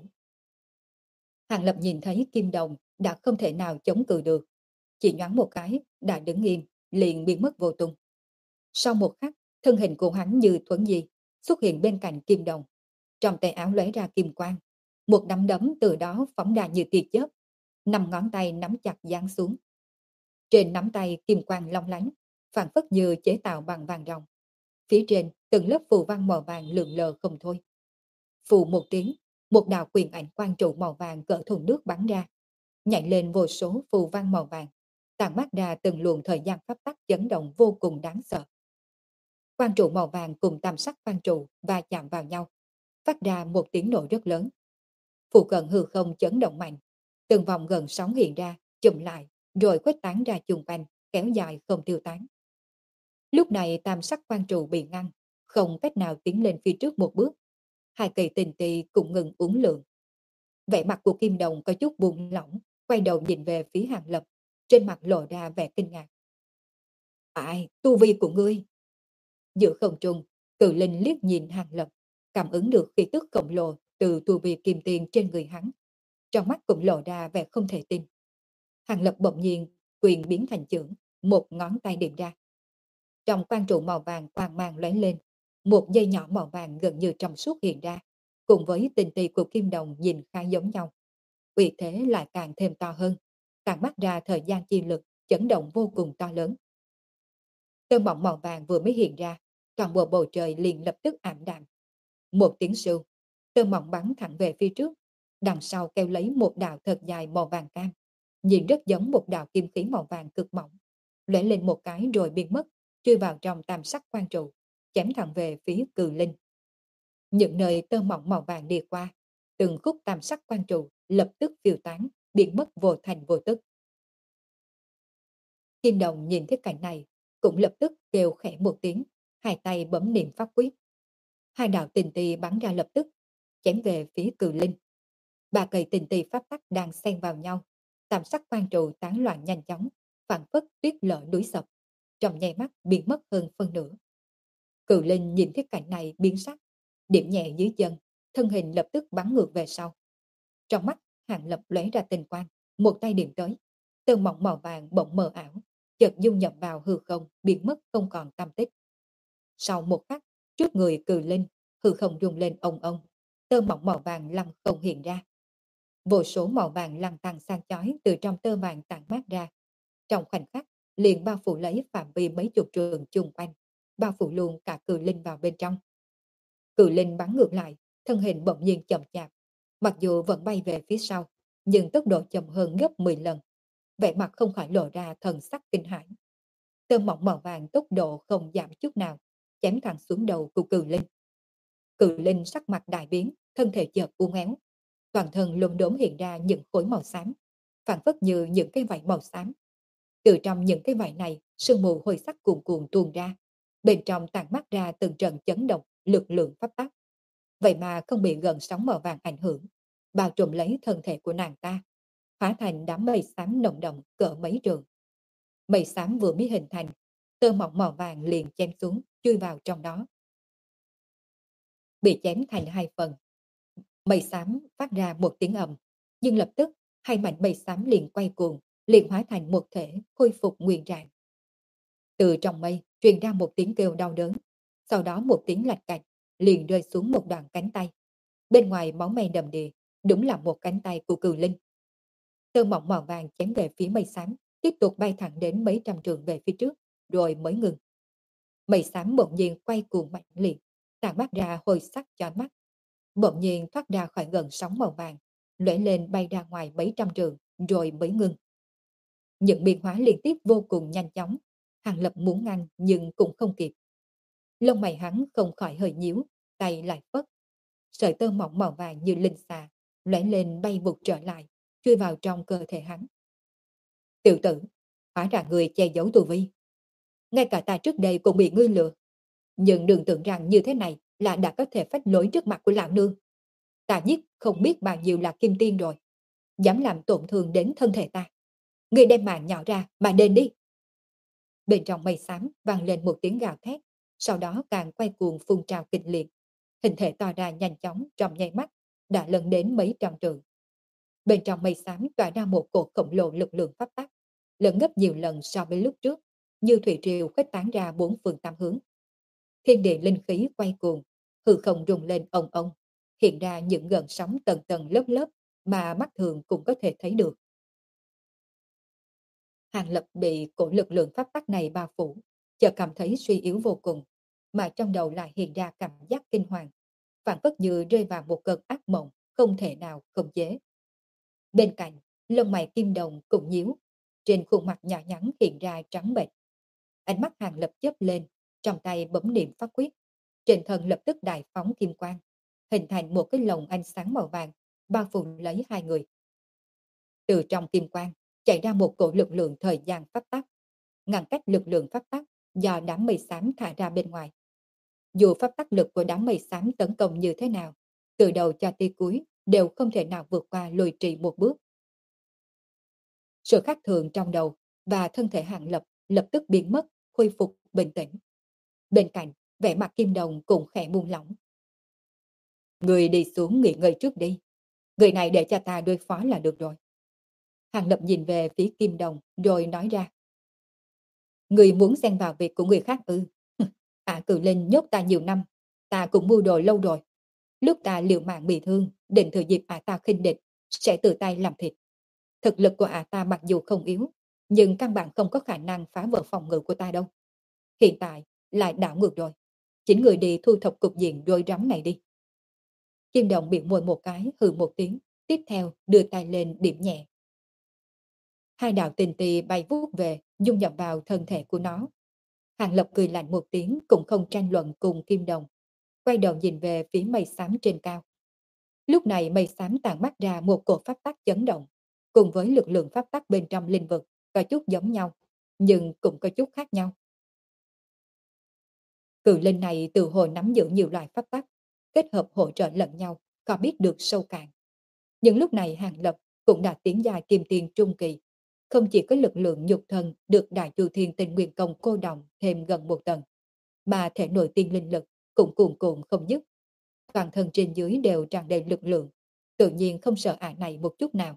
S1: Hàng Lập nhìn thấy Kim Đồng đã không thể nào chống cự được, chỉ nhoáng một cái đã đứng im, liền biến mất vô tung. Sau một khắc, thân hình của hắn như thuấn di xuất hiện bên cạnh Kim Đồng, trong tay áo lóe ra kim quang, một nắm đấm từ đó phóng ra như tia chớp, năm ngón tay nắm chặt giáng xuống. Trên nắm tay kim quang long lánh, phản phất như chế tạo bằng vàng ròng. Phía trên từng lớp phù văn màu vàng lượn lờ không thôi. Phù một tiếng, một đạo quyền ảnh quang trụ màu vàng cỡ thùng nước bắn ra, nhảy lên vô số phù văn màu vàng, tàn mắt ra từng luồng thời gian pháp tắc chấn động vô cùng đáng sợ. Quang trụ màu vàng cùng tam sắc quang trụ va chạm vào nhau, phát ra một tiếng nổ rất lớn. Phụ cận hư không chấn động mạnh, từng vòng gần sóng hiện ra, chùm lại, rồi khuếch tán ra chung quanh, kéo dài không tiêu tán. Lúc này tam sắc quang trụ bị ngăn, không cách nào tiến lên phía trước một bước. Hai cây tình tì cũng ngừng uốn lượn. Vẻ mặt của Kim Đồng có chút buông lỏng, quay đầu nhìn về phía Hàng Lập, trên mặt lộ ra vẻ kinh ngạc. Ai, tu vi của ngươi? Giữa không trung, Cự Linh liếc nhìn Hàng Lập, cảm ứng được khí tức khổng lồ từ tu vi kim tiền trên người hắn. Trong mắt cũng lộ ra vẻ không thể tin. Hàng Lập bỗng nhiên, quyền biến thành chưởng, một ngón tay điểm ra. Trong quang trụ màu vàng quang mang lóe lên, một dây nhỏ màu vàng gần như trong suốt hiện ra, cùng với tình tì của Kim Đồng nhìn khá giống nhau. Uy thế lại càng thêm to hơn, càng bắt ra thời gian chi lực, chấn động vô cùng to lớn. Tơ mỏng màu vàng vừa mới hiện ra, toàn bộ bầu trời liền lập tức ảm đạm. Một tiếng sưu, tơ mỏng bắn thẳng về phía trước, đằng sau kéo lấy một đạo thật dài màu vàng cam, nhìn rất giống một đạo kim khí màu vàng cực mỏng, lóe lên một cái rồi biến mất, chui vào trong tam sắc quang trụ, chém thẳng về phía Cự Linh. Những nơi tơ mỏng màu vàng đi qua, từng khúc tam sắc quang trụ lập tức phiêu tán, biến mất vô thành vô tức. Kim Đồng nhìn thấy cảnh này, cũng lập tức kêu khẽ một tiếng, hai tay bấm niệm pháp quyết. Hai đạo tình tì bắn ra lập tức, chém về phía Cự Linh. Ba cây tình tì pháp tắc đang xen vào nhau, tam sắc quang trụ tán loạn nhanh chóng, phản phất tuyết lở núi sập, trong nháy mắt biến mất hơn phân nửa. Cự Linh nhìn thấy cảnh này biến sắc, điểm nhẹ dưới chân, thân hình lập tức bắn ngược về sau. Trong mắt Hàng Lập lóe ra tinh quang, một tay điểm tới, tơ mỏng màu vàng bỗng mờ ảo, chợt dung nhập vào hư không, biến mất không còn tăm tích. Sau một khắc, trước người Cự Linh, hư không rung lên ong ong, tơ mỏng màu vàng lăng không hiện ra. Vô số màu vàng lăn tăng sang chói từ trong tơ vàng tản mát ra. Trong khoảnh khắc, liền bao phủ lấy phạm vi mấy chục trường chung quanh, bao phủ luôn cả Cự Linh vào bên trong. Cự Linh bắn ngược lại, thân hình bỗng nhiên chậm chạp, mặc dù vẫn bay về phía sau, nhưng tốc độ chậm hơn gấp mười lần. Vẻ mặt không khỏi lộ ra thần sắc kinh hãi. Tơ mỏng màu vàng tốc độ không giảm chút nào, chém thẳng xuống đầu của Cự Linh. Cự Linh sắc mặt đại biến, thân thể chợt uốn éo, toàn thân lốm đốm hiện ra những khối màu xám, phản phất như những cái vảy màu xám. Từ trong những cái vảy này, sương mù hồi sắc cuồn cuộn tuôn ra, bên trong tản mát ra từng trận chấn động, lực lượng pháp tắc. Vậy mà không bị gần sóng màu vàng ảnh hưởng, bao trùm lấy thân thể của nàng ta, hóa thành đám mây xám nồng đậm cỡ mấy trường. Mây xám vừa mới hình thành, tơ mỏng màu vàng liền chém xuống, chui vào trong đó. Bị chém thành hai phần. Mây xám phát ra một tiếng ầm, nhưng lập tức hai mảnh mây xám liền quay cuồng, liền hóa thành một thể, khôi phục nguyên trạng. Từ trong mây truyền ra một tiếng kêu đau đớn, sau đó một tiếng lạch cạch, liền rơi xuống một đoạn cánh tay. Bên ngoài máu me đầm đìa, đúng là một cánh tay của Cự Linh. Tơ mỏng màu vàng chém về phía mây xám, tiếp tục bay thẳng đến mấy trăm trường về phía trước, rồi mới ngừng. Mây xám bỗng nhiên quay cuồng mạnh liệt, tàn mắt ra hồi sắc cho mắt. Bỗng nhiên thoát ra khỏi gần sóng màu vàng, lóe lên bay ra ngoài mấy trăm trường, rồi mới ngừng. Những biến hóa liên tiếp vô cùng nhanh chóng, Hàng Lập muốn ngăn nhưng cũng không kịp. Lông mày hắn không khỏi hơi nhíu, tay lại phất. Sợi tơ mỏng màu vàng như linh xà, lóe lên bay vụt trở lại, chui vào trong cơ thể hắn. Tiểu tử, hóa ra người che giấu tu vi. Ngay cả ta trước đây cũng bị ngươi lừa. Nhưng đừng tưởng rằng như thế này là đã có thể phách lối trước mặt của lão nương. Ta giết không biết bao nhiêu là kim tiên rồi. Dám làm tổn thương đến thân thể ta. Ngươi đem mạng nhỏ ra mà đền đi. Bên trong mây xám vang lên một tiếng gào thét, sau đó càng quay cuồng phun trào kịch liệt. Hình thể to ra nhanh chóng trong nháy mắt, đã lần đến mấy trăm trượng. Bên trong mây xám tỏa ra một cột khổng lồ lực lượng pháp tắc, lớn gấp nhiều lần so với lúc trước, như thủy triều khuếch tán ra bốn phương tám hướng. Thiên địa linh khí quay cuồng, hư không rung lên ong ong, hiện ra những gợn sóng tầng tầng lớp lớp mà mắt thường cũng có thể thấy được. Hàng Lập bị cổ lực lượng pháp tắc này bao phủ, chợt cảm thấy suy yếu vô cùng, mà trong đầu lại hiện ra cảm giác kinh hoàng, phản phất như rơi vào một cơn ác mộng, không thể nào khống chế. Bên cạnh, lông mày kim đồng cũng nhíu, trên khuôn mặt nhỏ nhắn hiện ra trắng bệch. Ánh mắt Hàng Lập chớp lên, trong tay bấm niệm pháp quyết, trên thân lập tức đại phóng kim quang, hình thành một cái lồng ánh sáng màu vàng, bao phủ lấy hai người. Từ trong kim quang chạy ra một cổ lực lượng thời gian pháp tắc, ngăn cách lực lượng pháp tắc do đám mây xám thả ra bên ngoài. Dù pháp tắc lực của đám mây xám tấn công như thế nào, từ đầu cho tới cuối đều không thể nào vượt qua lùi trì một bước. Sự khác thường trong đầu và thân thể Hàng Lập lập tức biến mất, khôi phục bình tĩnh. Bên cạnh, vẻ mặt kim đồng cũng khẽ buông lỏng. Người đi xuống nghỉ ngơi trước đi. Người này để cho ta đối phó là được rồi. Hàng Lập nhìn về phía kim đồng rồi nói ra. Người muốn xen vào việc của người khác ư? Ả cử linh nhốt ta nhiều năm, ta cũng mưu đồ lâu rồi. Lúc ta liều mạng bị thương, định thừa dịp ả ta khinh địch, sẽ tự tay làm thịt. Thực lực của ả ta mặc dù không yếu, nhưng căn bản không có khả năng phá vỡ phòng ngự của ta đâu. Hiện tại lại đảo ngược rồi. Chính người đi thu thập cục diện rối rắm này đi. Kim đồng bị môi một cái, hừ một tiếng, tiếp theo đưa tay lên điểm nhẹ. Hai đạo tình tì bay vút về, dung nhập vào thân thể của nó. Hàng Lập cười lạnh một tiếng cũng không tranh luận cùng kim đồng, quay đầu nhìn về phía mây xám trên cao. Lúc này mây xám tản mắt ra một cột pháp tắc chấn động, cùng với lực lượng pháp tắc bên trong linh vực, có chút giống nhau, nhưng cũng có chút khác nhau. Cự linh này từ hồi nắm giữ nhiều loại pháp tắc, kết hợp hỗ trợ lẫn nhau, có biết được sâu cạn. Nhưng lúc này Hàng Lập cũng đã tiến dài kim tiền trung kỳ, không chỉ có lực lượng nhục thân được Đại Chu Thiên Tinh Nguyên Công cô đồng thêm gần một tầng, mà thể nội tiên linh lực cũng cuồn cuộn không dứt. Toàn thân trên dưới đều tràn đầy lực lượng, tự nhiên không sợ ả này một chút nào.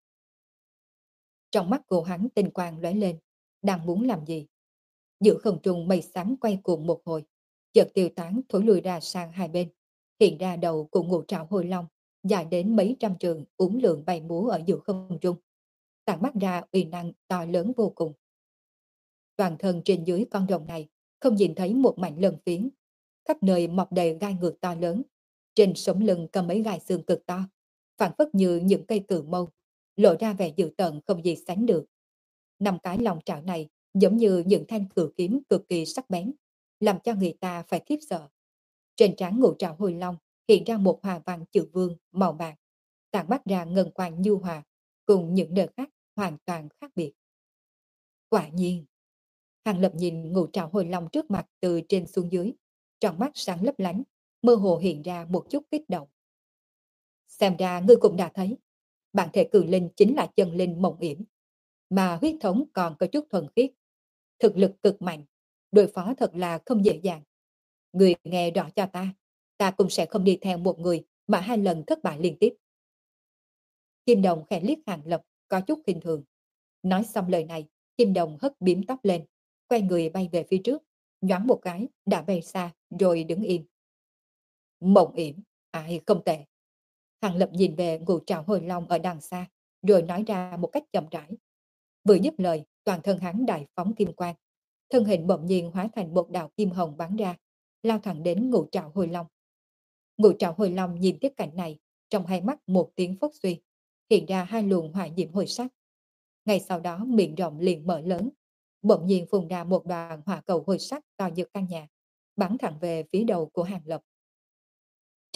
S1: Trong mắt của hắn tinh quang lóe lên, đang muốn làm gì? Giữa không trung mây xám quay cuồng một hồi, chợt tiêu tán thối lùi ra sang hai bên, hiện ra đầu của ngũ trảo hồi long, dài đến mấy trăm trường uốn lượn bay múa ở giữa không trung, tản mắt ra uy năng to lớn vô cùng. Toàn thân trên dưới con rồng này không nhìn thấy một mảnh lân phiến, khắp nơi mọc đầy gai ngược to lớn, trên sống lưng cầm mấy gai xương cực to, phản phất như những cây cự mâu, lộ ra vẻ dữ tợn không gì sánh được. Năm cái lòng trảo này giống như những thanh cự kiếm cực kỳ sắc bén, làm cho người ta phải khiếp sợ. Trên trán ngũ trảo hồi long hiện ra một hòa văn chữ vương màu bạc, tản mắt ra ngân quang nhu hòa, cùng những nơi khác hoàn toàn khác biệt. Quả nhiên, Hàng Lập nhìn ngũ trảo hồi long trước mặt từ trên xuống dưới, trong mắt sáng lấp lánh, mơ hồ hiện ra một chút kích động. Xem ra ngươi cũng đã thấy, bản thể cử linh chính là chân linh mộng yểm, mà huyết thống còn có chút thuần khiết, thực lực cực mạnh, đối phó thật là không dễ dàng. Người nghe rõ cho ta, ta cũng sẽ không đi theo một người mà hai lần thất bại liên tiếp. Kim Đồng khẽ liếc Hàng Lập, có chút khinh thường. Nói xong lời này, Kim Đồng hất bím tóc lên, quay người bay về phía trước, nhoáng một cái, đã bay xa, rồi đứng im. Mộng yểm, ai không tệ. Hàng Lập nhìn về ngũ trảo hồi long ở đằng xa, rồi nói ra một cách chậm rãi. Vừa dứt lời, toàn thân hắn đại phóng kim quang. Thân hình bỗng nhiên hóa thành một đạo kim hồng bắn ra, lao thẳng đến ngũ trảo hồi long. Ngũ trảo hồi long nhìn tiếp cảnh này, trong hai mắt một tiếng phốc suy, hiện ra hai luồng hỏa diễm hồi sắc. Ngay sau đó miệng rộng liền mở lớn, bỗng nhiên phun ra một đoàn hỏa cầu hồi sắc to như căn nhà, bắn thẳng về phía đầu của Hàng Lập.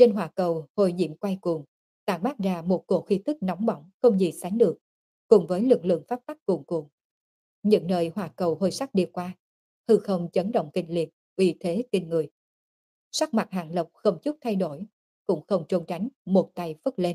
S1: Trên hỏa cầu hồi diễm quay cuồng, tản mát ra một cổ khí tức nóng bỏng không gì sánh được, cùng với lực lượng pháp tắc cuồn cuộn. Những nơi hỏa cầu hồi sắc đi qua, hư không chấn động kinh liệt, uy thế kinh người. Sắc mặt Hàng Lập không chút thay đổi, cũng không trốn tránh, một tay phất lên.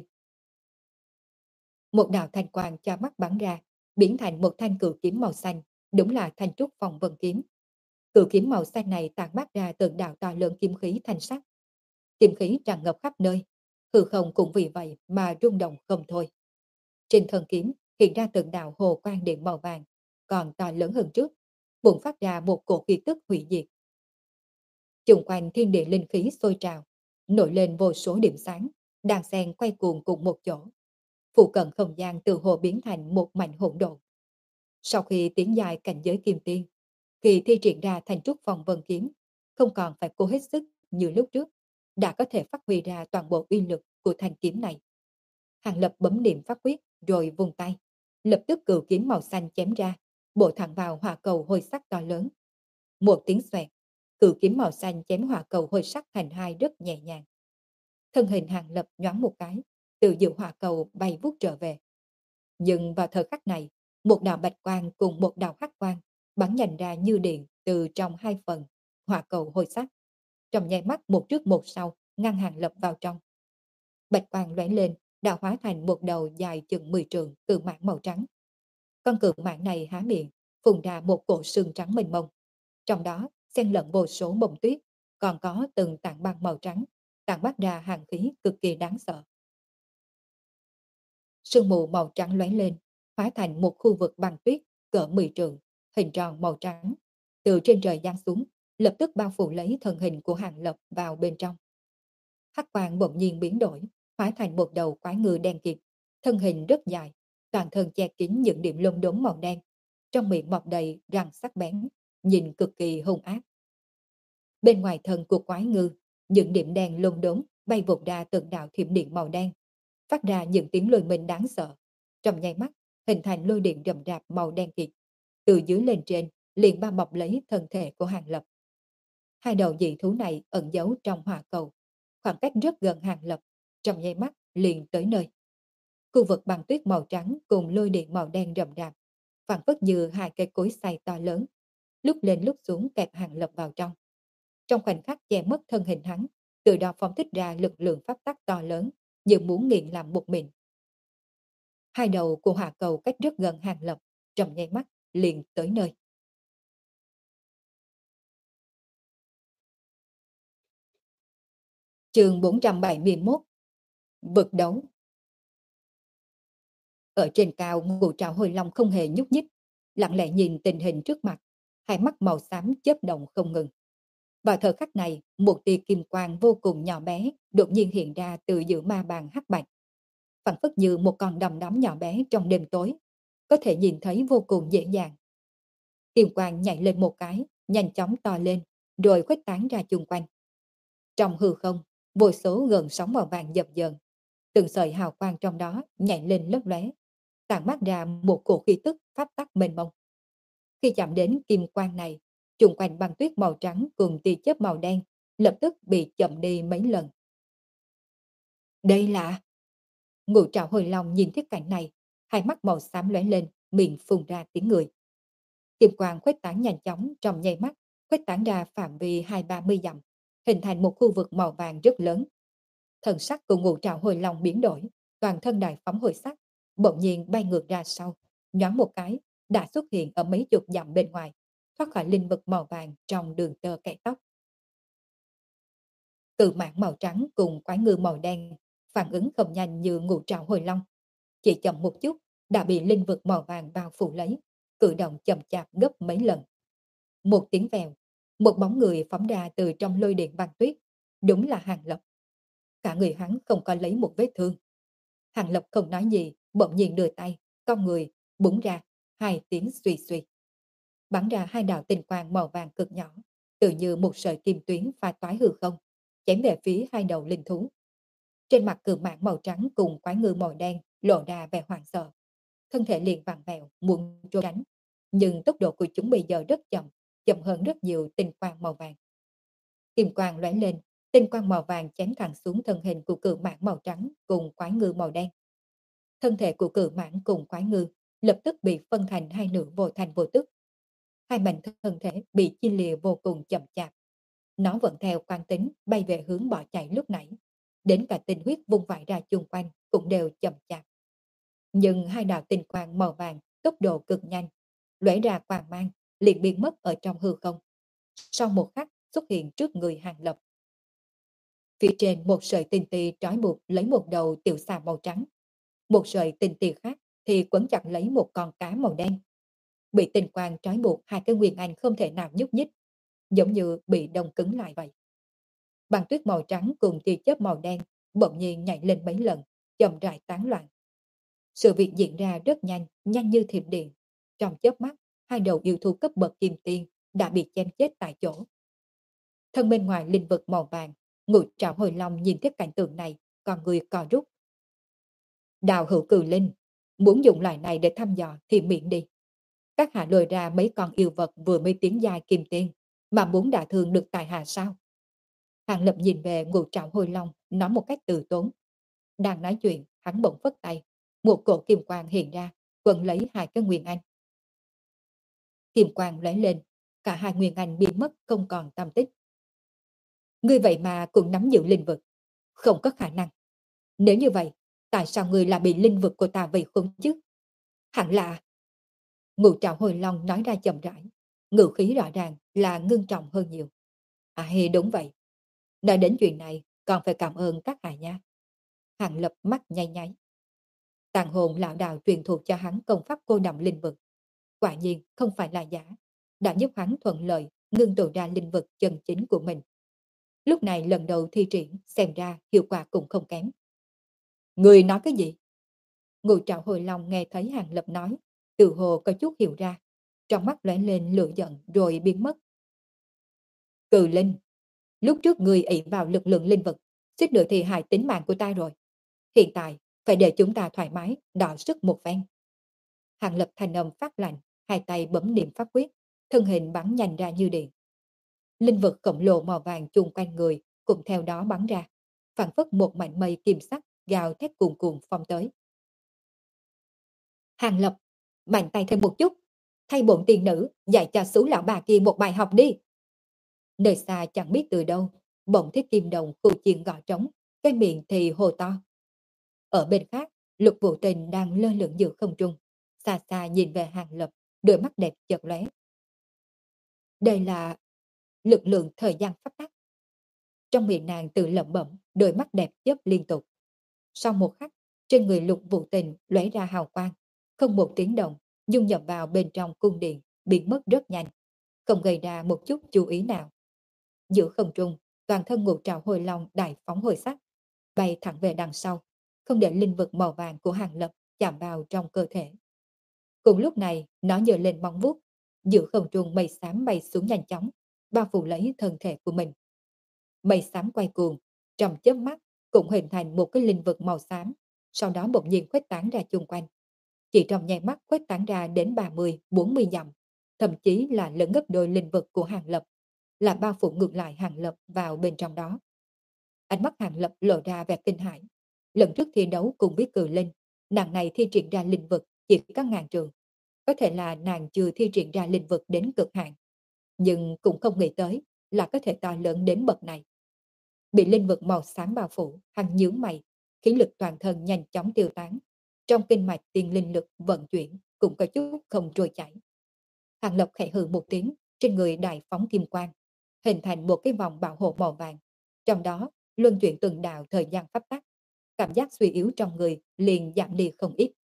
S1: Một đạo thanh quang cho mắt bắn ra, biến thành một thanh cự kiếm màu xanh, đúng là thanh trúc phong vân kiếm. Cự kiếm màu xanh này tản mát ra từng đạo to lớn kim khí thanh sắc. Kim khí tràn ngập khắp nơi, hư không cũng vì vậy mà rung động không thôi. Trên thân kiếm hiện ra từng đạo hồ quang điện màu vàng, còn to lớn hơn trước, bùng phát ra một cổ khí tức hủy diệt. Xung quanh thiên địa linh khí sôi trào, nổi lên vô số điểm sáng, đàn xen quay cuồng cùng một chỗ. Phụ cận không gian từ hồ biến thành một mảnh hỗn độn. Sau khi tiến dài cảnh giới kim tiên, khi thi triển ra thành trúc phong vân kiếm, không còn phải cố hết sức như lúc trước, đã có thể phát huy ra toàn bộ uy lực của thanh kiếm này. Hàng Lập bấm niệm pháp quyết rồi vùng tay, lập tức cự kiếm màu xanh chém ra, bổ thẳng vào hỏa cầu hôi sắc to lớn. Một tiếng xoẹt, cự kiếm màu xanh chém hỏa cầu hôi sắc thành hai rất nhẹ nhàng. Thân hình Hàng Lập nhoáng một cái, từ giữa hỏa cầu bay vút trở về. Nhưng vào thời khắc này, một đạo bạch quang cùng một đạo hắc quang bắn nhanh ra như điện từ trong hai phần hỏa cầu hôi sắc. Trong nháy mắt một trước một sau ngăn Hàng Lập vào trong. Bạch quang lóe lên, đã hóa thành một đầu dài chừng mười trượng cự mãng màu trắng. Con cự mãng này há miệng, phun ra một cổ xương trắng mênh mông. Trong đó xen lẫn vô số bông tuyết, còn có từng tảng băng màu trắng, tản mát ra hàng khí cực kỳ đáng sợ. Sương mù màu trắng lóe lên, hóa thành một khu vực băng tuyết cỡ mười trượng, hình tròn màu trắng, từ trên trời giáng xuống, lập tức bao phủ lấy thân hình của Hàng Lập vào bên trong. Hắc quang bỗng nhiên biến đổi, hóa thành một đầu quái ngư đen kịt, thân hình rất dài, toàn thân che kín những điểm lông đốm màu đen, trong miệng mọc đầy răng sắc bén, nhìn cực kỳ hung ác. Bên ngoài thân của quái ngư, những điểm đen lông đốm bay vụt ra từng đạo thiểm điện màu đen, phát ra những tiếng lôi mình đáng sợ. Trong nháy mắt, hình thành lôi điện rầm rạp màu đen kịt, từ dưới lên trên liền bao bọc lấy thân thể của Hàng Lập. Hai đầu dị thú này ẩn giấu trong hỏa cầu, khoảng cách rất gần Hàng Lập, trong nháy mắt liền tới nơi. Khu vực băng tuyết màu trắng cùng lôi điện màu đen rầm rạp, phản phất như hai cây cối xay to lớn, lúc lên lúc xuống kẹp Hàng Lập vào trong. Trong khoảnh khắc che mất thân hình hắn, từ đó phóng thích ra lực lượng pháp tắc to lớn, như muốn nghiền làm một mình. Hai đầu của hỏa cầu cách rất gần Hàng Lập, trong nháy mắt liền tới nơi. Chương bốn trăm bảy mươi mốt. Vực đấu. Ở trên cao, Ngũ Trảo Hồi Long không hề nhúc nhích, lặng lẽ nhìn tình hình trước mặt, hai mắt màu xám chớp động không ngừng. Vào thời khắc này, một tia kim quang vô cùng nhỏ bé đột nhiên hiện ra từ giữa ma bàn hắc bạch, phảng phất như một con đom đóm nhỏ bé trong đêm tối, có thể nhìn thấy vô cùng dễ dàng. Kim quang nhảy lên một cái, nhanh chóng to lên, rồi khuếch tán ra chung quanh. Trong hư không, vô số gần sóng màu vàng dập dờn, từng sợi hào quang trong đó nhảy lên lấp lóe, tản mát ra một cổ khí tức pháp tắc mênh mông. Khi chạm đến kim quang này, chung quanh băng tuyết màu trắng cùng tia chớp màu đen lập tức bị chậm đi mấy lần. Đây là... Ngũ Trảo Hồi Long nhìn thiết cảnh này, hai mắt màu xám lóe lên, miệng phun ra tiếng người. Kim quang khuếch tán nhanh chóng trong nháy mắt, khuếch tán ra phạm vi hai ba mươi dặm, hình thành một khu vực màu vàng rất lớn. Thần sắc của Ngũ Trảo Hồi Long biến đổi, toàn thân đại phóng hồi sắc, bỗng nhiên bay ngược ra sau, nhoáng một cái, đã xuất hiện ở mấy chục dặm bên ngoài, thoát khỏi linh vực màu vàng trong đường tơ kẻ tóc. Cự mãng màu trắng cùng quái ngư màu đen phản ứng không nhanh như Ngũ Trảo Hồi Long, chỉ chậm một chút đã bị linh vực màu vàng bao phủ lấy, cử động chậm chạp gấp mấy lần. Một tiếng vèo, một bóng người phóng ra từ trong lôi điện băng tuyết, đúng là Hàng Lập. Cả người hắn không có lấy một vết thương. Hàng Lập không nói gì, bỗng nhiên đưa tay, cong người, búng ra, hai tiếng suy suy. Bắn ra hai đạo tinh quang màu vàng cực nhỏ, tự như một sợi kim tuyến pha toái hư không, chém về phía hai đầu linh thú. Trên mặt cự mãng màu trắng cùng quái ngư màu đen lộ ra vẻ hoảng sợ. Thân thể liền vặn vẹo, muốn trốn tránh. Nhưng tốc độ của chúng bây giờ rất chậm, chậm hơn rất nhiều tinh quang màu vàng. Kim quang lóe lên, tinh quang màu vàng chém thẳng xuống thân hình của cự mãng màu trắng cùng quái ngư màu đen. Thân thể của cự mãng cùng quái ngư lập tức bị phân thành hai nửa vô thành vô tức. Hai mảnh thân thể bị chia lìa vô cùng chậm chạp. Nó vẫn theo quán tính bay về hướng bỏ chạy lúc nãy. Đến cả tinh huyết vung vãi ra chung quanh cũng đều chậm chạp. Nhưng hai đạo tinh quang màu vàng tốc độ cực nhanh, lóe ra quang mang, liền biến mất ở trong hư không. Sau một khắc xuất hiện trước người Hàng Lập. Phía trên một sợi tinh tì trói buộc lấy một đầu tiểu xà màu trắng. Một sợi tinh tì khác thì quấn chặt lấy một con cá màu đen. Bị tinh quang trói buộc hai cái nguyên anh không thể nào nhúc nhích, giống như bị đông cứng lại vậy. Băng tuyết màu trắng cùng tia chớp màu đen bỗng nhiên nhảy lên mấy lần, chậm rãi tán loạn. Sự việc diễn ra rất nhanh, nhanh như thiểm điện. Trong chớp mắt, hai đầu yêu thú cấp bậc kim tiên đã bị chém chết tại chỗ. Thân bên ngoài linh vực màu vàng, Ngũ Trảo Hồi Long nhìn thấy cảnh tượng này, còn người co rút. Đào hữu cử linh, muốn dùng loại này để thăm dò thì miệng đi. Các hạ lôi ra mấy con yêu vật vừa mới tiến giai kim tiên, mà muốn đả thương được tài hạ sao? Hàng Lập nhìn về Ngũ Trảo Hồi Long, nói một cách từ tốn. Đang nói chuyện, hắn bỗng phất tay, một cổ kim quang hiện ra, quấn lấy hai cái nguyên anh. Kim quang lóe lên, cả hai nguyên anh biến mất không còn tăm tích. Ngươi vậy mà cũng nắm giữ linh vực, không có khả năng. Nếu như vậy, tại sao ngươi lại bị linh vực của ta vây khốn chứ? Hẳn là... Ngũ Trảo Hồi Long nói ra chậm rãi, ngữ khí rõ ràng là ngưng trọng hơn nhiều. À hay đúng vậy. Nói đến chuyện này, còn phải cảm ơn các hạ nha. Hàng Lập mắt nháy nháy. Tàn hồn lão đạo truyền thuộc cho hắn công pháp cô động linh vực. Quả nhiên không phải là giả, đã giúp hắn thuận lợi ngưng tụ ra linh vực chân chính của mình. Lúc này lần đầu thi triển, xem ra hiệu quả cũng không kém. Người nói cái gì? Ngũ Trảo Hồi Long nghe thấy Hàng Lập nói, tự hồ có chút hiểu ra, trong mắt lóe lên lửa giận rồi biến mất. Cừ Linh, lúc trước người ỷ vào lực lượng linh vực, suýt nữa thì hại tính mạng của ta rồi. Hiện tại, phải để chúng ta thoải mái, đọ sức một phen. Hàng Lập thành âm phát lạnh, hai tay bấm niệm pháp quyết, thân hình bắn nhanh ra như điện. Linh vực khổng lồ màu vàng chung quanh người cũng theo đó bắn ra, phản phất một mảnh mây kim sắc gào thét cuồn cuộn phong tới. Hàng Lập, mạnh tay thêm một chút, thay bổn tiền nữ dạy cho xú lão bà kia một bài học đi. Nơi xa chẳng biết từ đâu, bỗng thiết kim đồng khu chiên gõ trống, cái miệng thì hồ to. Ở bên khác, Lục Vũ Tình đang lơ lửng giữa không trung, xa xa nhìn về Hàng Lập, đôi mắt đẹp chợt lóe. Đây là lực lượng thời gian pháp tắc. Trong miệng nàng tự lẩm bẩm, đôi mắt đẹp chớp liên tục. Sau một khắc, trên người Lục Vũ Tình lóe ra hào quang, không một tiếng động, dung nhập vào bên trong cung điện, biến mất rất nhanh, không gây ra một chút chú ý nào. Giữa không trung, toàn thân Ngũ Trảo Hồi Long đại phóng hồi sắc, bay thẳng về đằng sau, không để linh vực màu vàng của Hàng Lập chạm vào trong cơ thể. Cùng lúc này, nó nhờ lên móng vuốt, giữa không trung mây xám bay xuống nhanh chóng, bao phủ lấy thân thể của mình. Mây xám quay cuồng, trong chớp mắt cũng hình thành một cái linh vực màu xám, sau đó bỗng nhiên khuếch tán ra chung quanh. Chỉ trong nháy mắt khuếch tán ra đến ba mươi, bốn mươi dặm, thậm chí là lớn gấp đôi linh vực của Hàng Lập, là bao phủ ngược lại Hàng Lập vào bên trong đó. Ánh mắt Hàng Lập lộ ra vẻ kinh hãi. Lần trước thi đấu cùng với Cừ Linh, nàng này thi triển ra linh vực chỉ có ngàn trường. Có thể là nàng chưa thi triển ra linh vực đến cực hạn, nhưng cũng không nghĩ tới là có thể to lớn đến bậc này. Bị linh vực màu xám bao phủ, hắn nhướng mày, khí lực toàn thân nhanh chóng tiêu tán. Trong kinh mạch tiên linh lực vận chuyển cũng có chút không trôi chảy. Hàng Lập khẽ hừ một tiếng, trên người đại phóng kim quang, hình thành một cái vòng bảo hộ màu vàng. Trong đó luân chuyển từng đạo thời gian pháp tắc, cảm giác suy yếu trong người liền giảm đi không ít.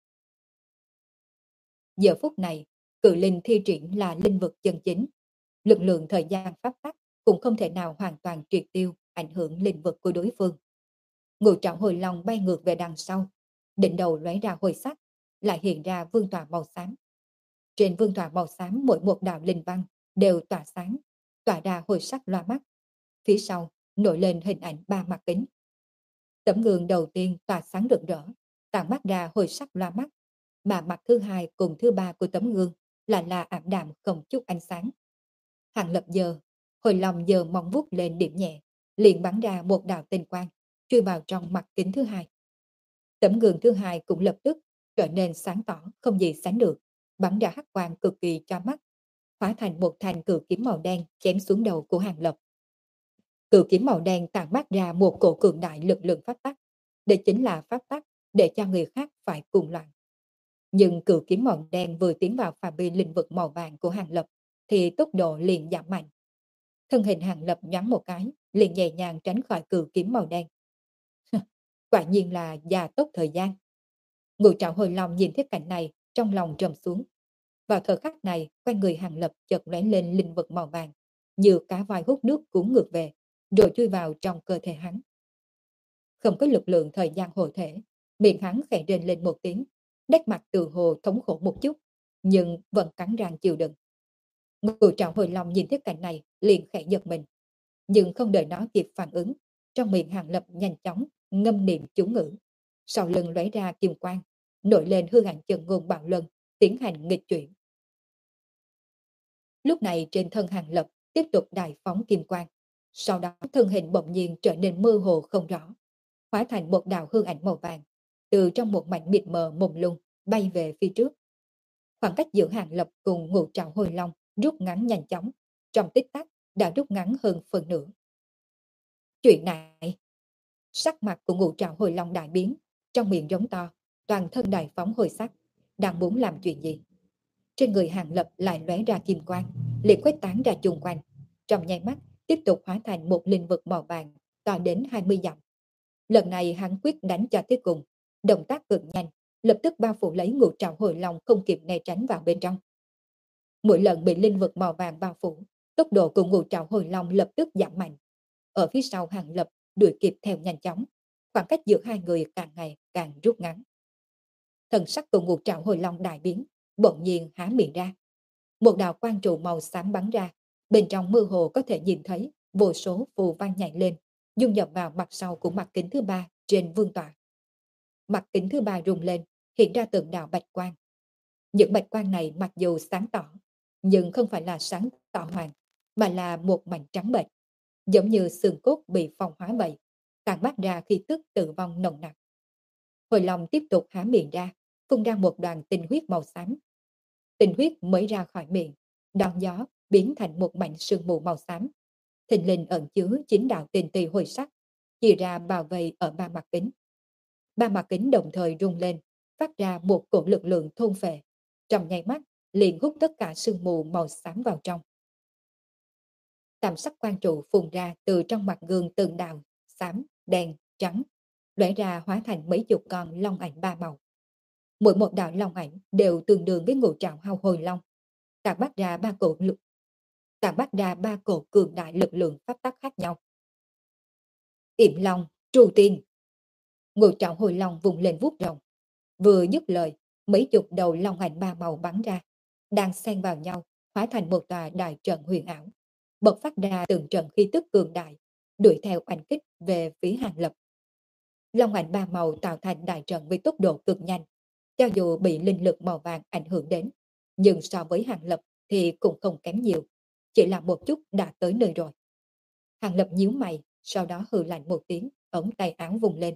S1: Giờ phút này, Cự Linh thi triển là linh vực chân chính, lực lượng thời gian pháp tắc cũng không thể nào hoàn toàn triệt tiêu ảnh hưởng linh vực của đối phương. Ngũ Trảo Hồi Long bay ngược về đằng sau, đỉnh đầu lóe ra hồi sắc, lại hiện ra vương tọa màu xám. Trên vương tọa màu xám mỗi một đạo linh văn đều tỏa sáng, tỏa ra hồi sắc loa mắt. Phía sau nổi lên hình ảnh ba mặt kính. Tấm gương đầu tiên tỏa sáng rực rỡ, tản mắt ra hồi sắc loa mắt, mà mặt thứ hai cùng thứ ba của tấm gương là là ảm đạm không chút ánh sáng. Hàng Lập giờ, Hồi Long giờ mong vuốt lên điểm nhẹ, liền bắn ra một đạo tinh quang, chui vào trong mặt kính thứ hai. Tấm gương thứ hai cũng lập tức trở nên sáng tỏ không gì sánh được, bắn ra hắc quang cực kỳ cho mắt, hóa thành một thanh cự kiếm màu đen chém xuống đầu của Hàng Lập. Cự kiếm màu đen tản mát ra một cổ cường đại lực lượng pháp tắc, đây chính là pháp tắc để cho người khác phải cuồng loạn. Nhưng cự kiếm màu đen vừa tiến vào phạm vi linh vực màu vàng của Hàng Lập thì tốc độ liền giảm mạnh. Thân hình Hàng Lập nhoáng một cái, liền nhẹ nhàng tránh khỏi cự kiếm màu đen. Quả nhiên là gia tốc thời gian. Ngũ Trảo Hồi Long nhìn thấy cảnh này, trong lòng trầm xuống. Vào thời khắc này, quanh người Hàng Lập chợt lóe lên linh vực màu vàng, như cá voi hút nước cuốn ngược về, rồi chui vào trong cơ thể hắn. Không có lực lượng thời gian hộ thể, miệng hắn khẽ rên lên một tiếng, nét mặt từ hồ thống khổ một chút, nhưng vẫn cắn răng chịu đựng. Ngũ Trảo Hồi Long nhìn thấy cảnh này, liền khẽ giật mình, nhưng không đợi nó kịp phản ứng, trong miệng Hàng Lập nhanh chóng ngâm niệm chú ngữ, sau lưng lóe ra kim quang, nổi lên hư ảnh chân ngôn bạo luân, tiến hành nghịch chuyển. Lúc này trên thân Hàng Lập tiếp tục đại phóng kim quang, sau đó thân hình bỗng nhiên trở nên mơ hồ không rõ, hóa thành một đạo hư ảnh màu vàng, từ trong một mảnh mịt mờ mông lung bay về phía trước. Khoảng cách giữa Hàng Lập cùng Ngũ Trảo Hồi Long rút ngắn nhanh chóng, trong tích tắc đã rút ngắn hơn phần nửa. Chuyện này, sắc mặt của Ngũ Trảo Hồi Long đại biến, trong miệng giống to, toàn thân đại phóng hồi sắc, đang muốn làm chuyện gì? Trên người Hàng Lập lại lóe ra kim quang, liền khuếch tán ra chung quanh, trong nháy mắt tiếp tục hóa thành một linh vực màu vàng to đến hai mươi dặm. Lần này hắn quyết đánh cho tới cùng, động tác cực nhanh, lập tức bao phủ lấy Ngũ Trảo Hồi Long không kịp né tránh vào bên trong. Mỗi lần bị linh vực màu vàng bao phủ, tốc độ của Ngũ Trảo Hồi Long lập tức giảm mạnh. Ở phía sau Hàng Lập đuổi kịp theo nhanh chóng, khoảng cách giữa hai người càng ngày càng rút ngắn. Thần sắc của Ngũ Trảo Hồi Long đại biến, bỗng nhiên há miệng ra. Một đạo quang trụ màu xám bắn ra, bên trong mơ hồ có thể nhìn thấy vô số phù văn nhảy lên, dung nhập vào mặt sau của mặt kính thứ ba trên vương tọa. Mặt kính thứ ba rung lên, hiện ra từng đạo bạch quang. Những bạch quang này mặc dù sáng tỏ, nhưng không phải là sáng tỏ hoàn, mà là một mảnh trắng bệch, giống như xương cốt bị phong hóa vậy, tản mát ra khí tức tử vong nồng nặc. Hồi Long tiếp tục há miệng ra, phun ra một đoàn tinh huyết màu xám. Tinh huyết mới ra khỏi miệng, đón gió biến thành một mảnh sương mù màu xám. Thình lình ẩn chứa chín đạo tinh tì hồi sắc, chia ra bao vây ở ba mặt kính. Ba mặt kính đồng thời rung lên, phát ra một cổ lực lượng thôn phệ, trong nháy mắt liền hút tất cả sương mù màu xám vào trong. Tam sắc quang trụ phun ra từ trong mặt gương từng đạo xám, đen, trắng, lóe ra hóa thành mấy chục con long ảnh ba màu. Mỗi một đạo long ảnh đều tương đương với Ngũ Trảo Hao Hồi Long, tản bắt ra ba cổ lực, tản bắt ra ba cổ cường đại lực lượng pháp tắc khác nhau. Yểm Long, Trù Tiên. Ngũ Trảo Hồi Long vùng lên vuốt rồng, vừa dứt lời, mấy chục đầu long ảnh ba màu bắn ra, đang xen vào nhau, hóa thành một tòa đại trận huyền ảo, bộc phát ra từng trận khí tức cường đại, đuổi theo oanh kích về phía Hàng Lập. Long ảnh ba màu tạo thành đại trận với tốc độ cực nhanh, cho dù bị linh lực màu vàng ảnh hưởng đến, nhưng so với Hàng Lập thì cũng không kém nhiều, chỉ là một chút đã tới nơi rồi. Hàng Lập nhíu mày, sau đó hừ lạnh một tiếng, ống tay áo vùng lên.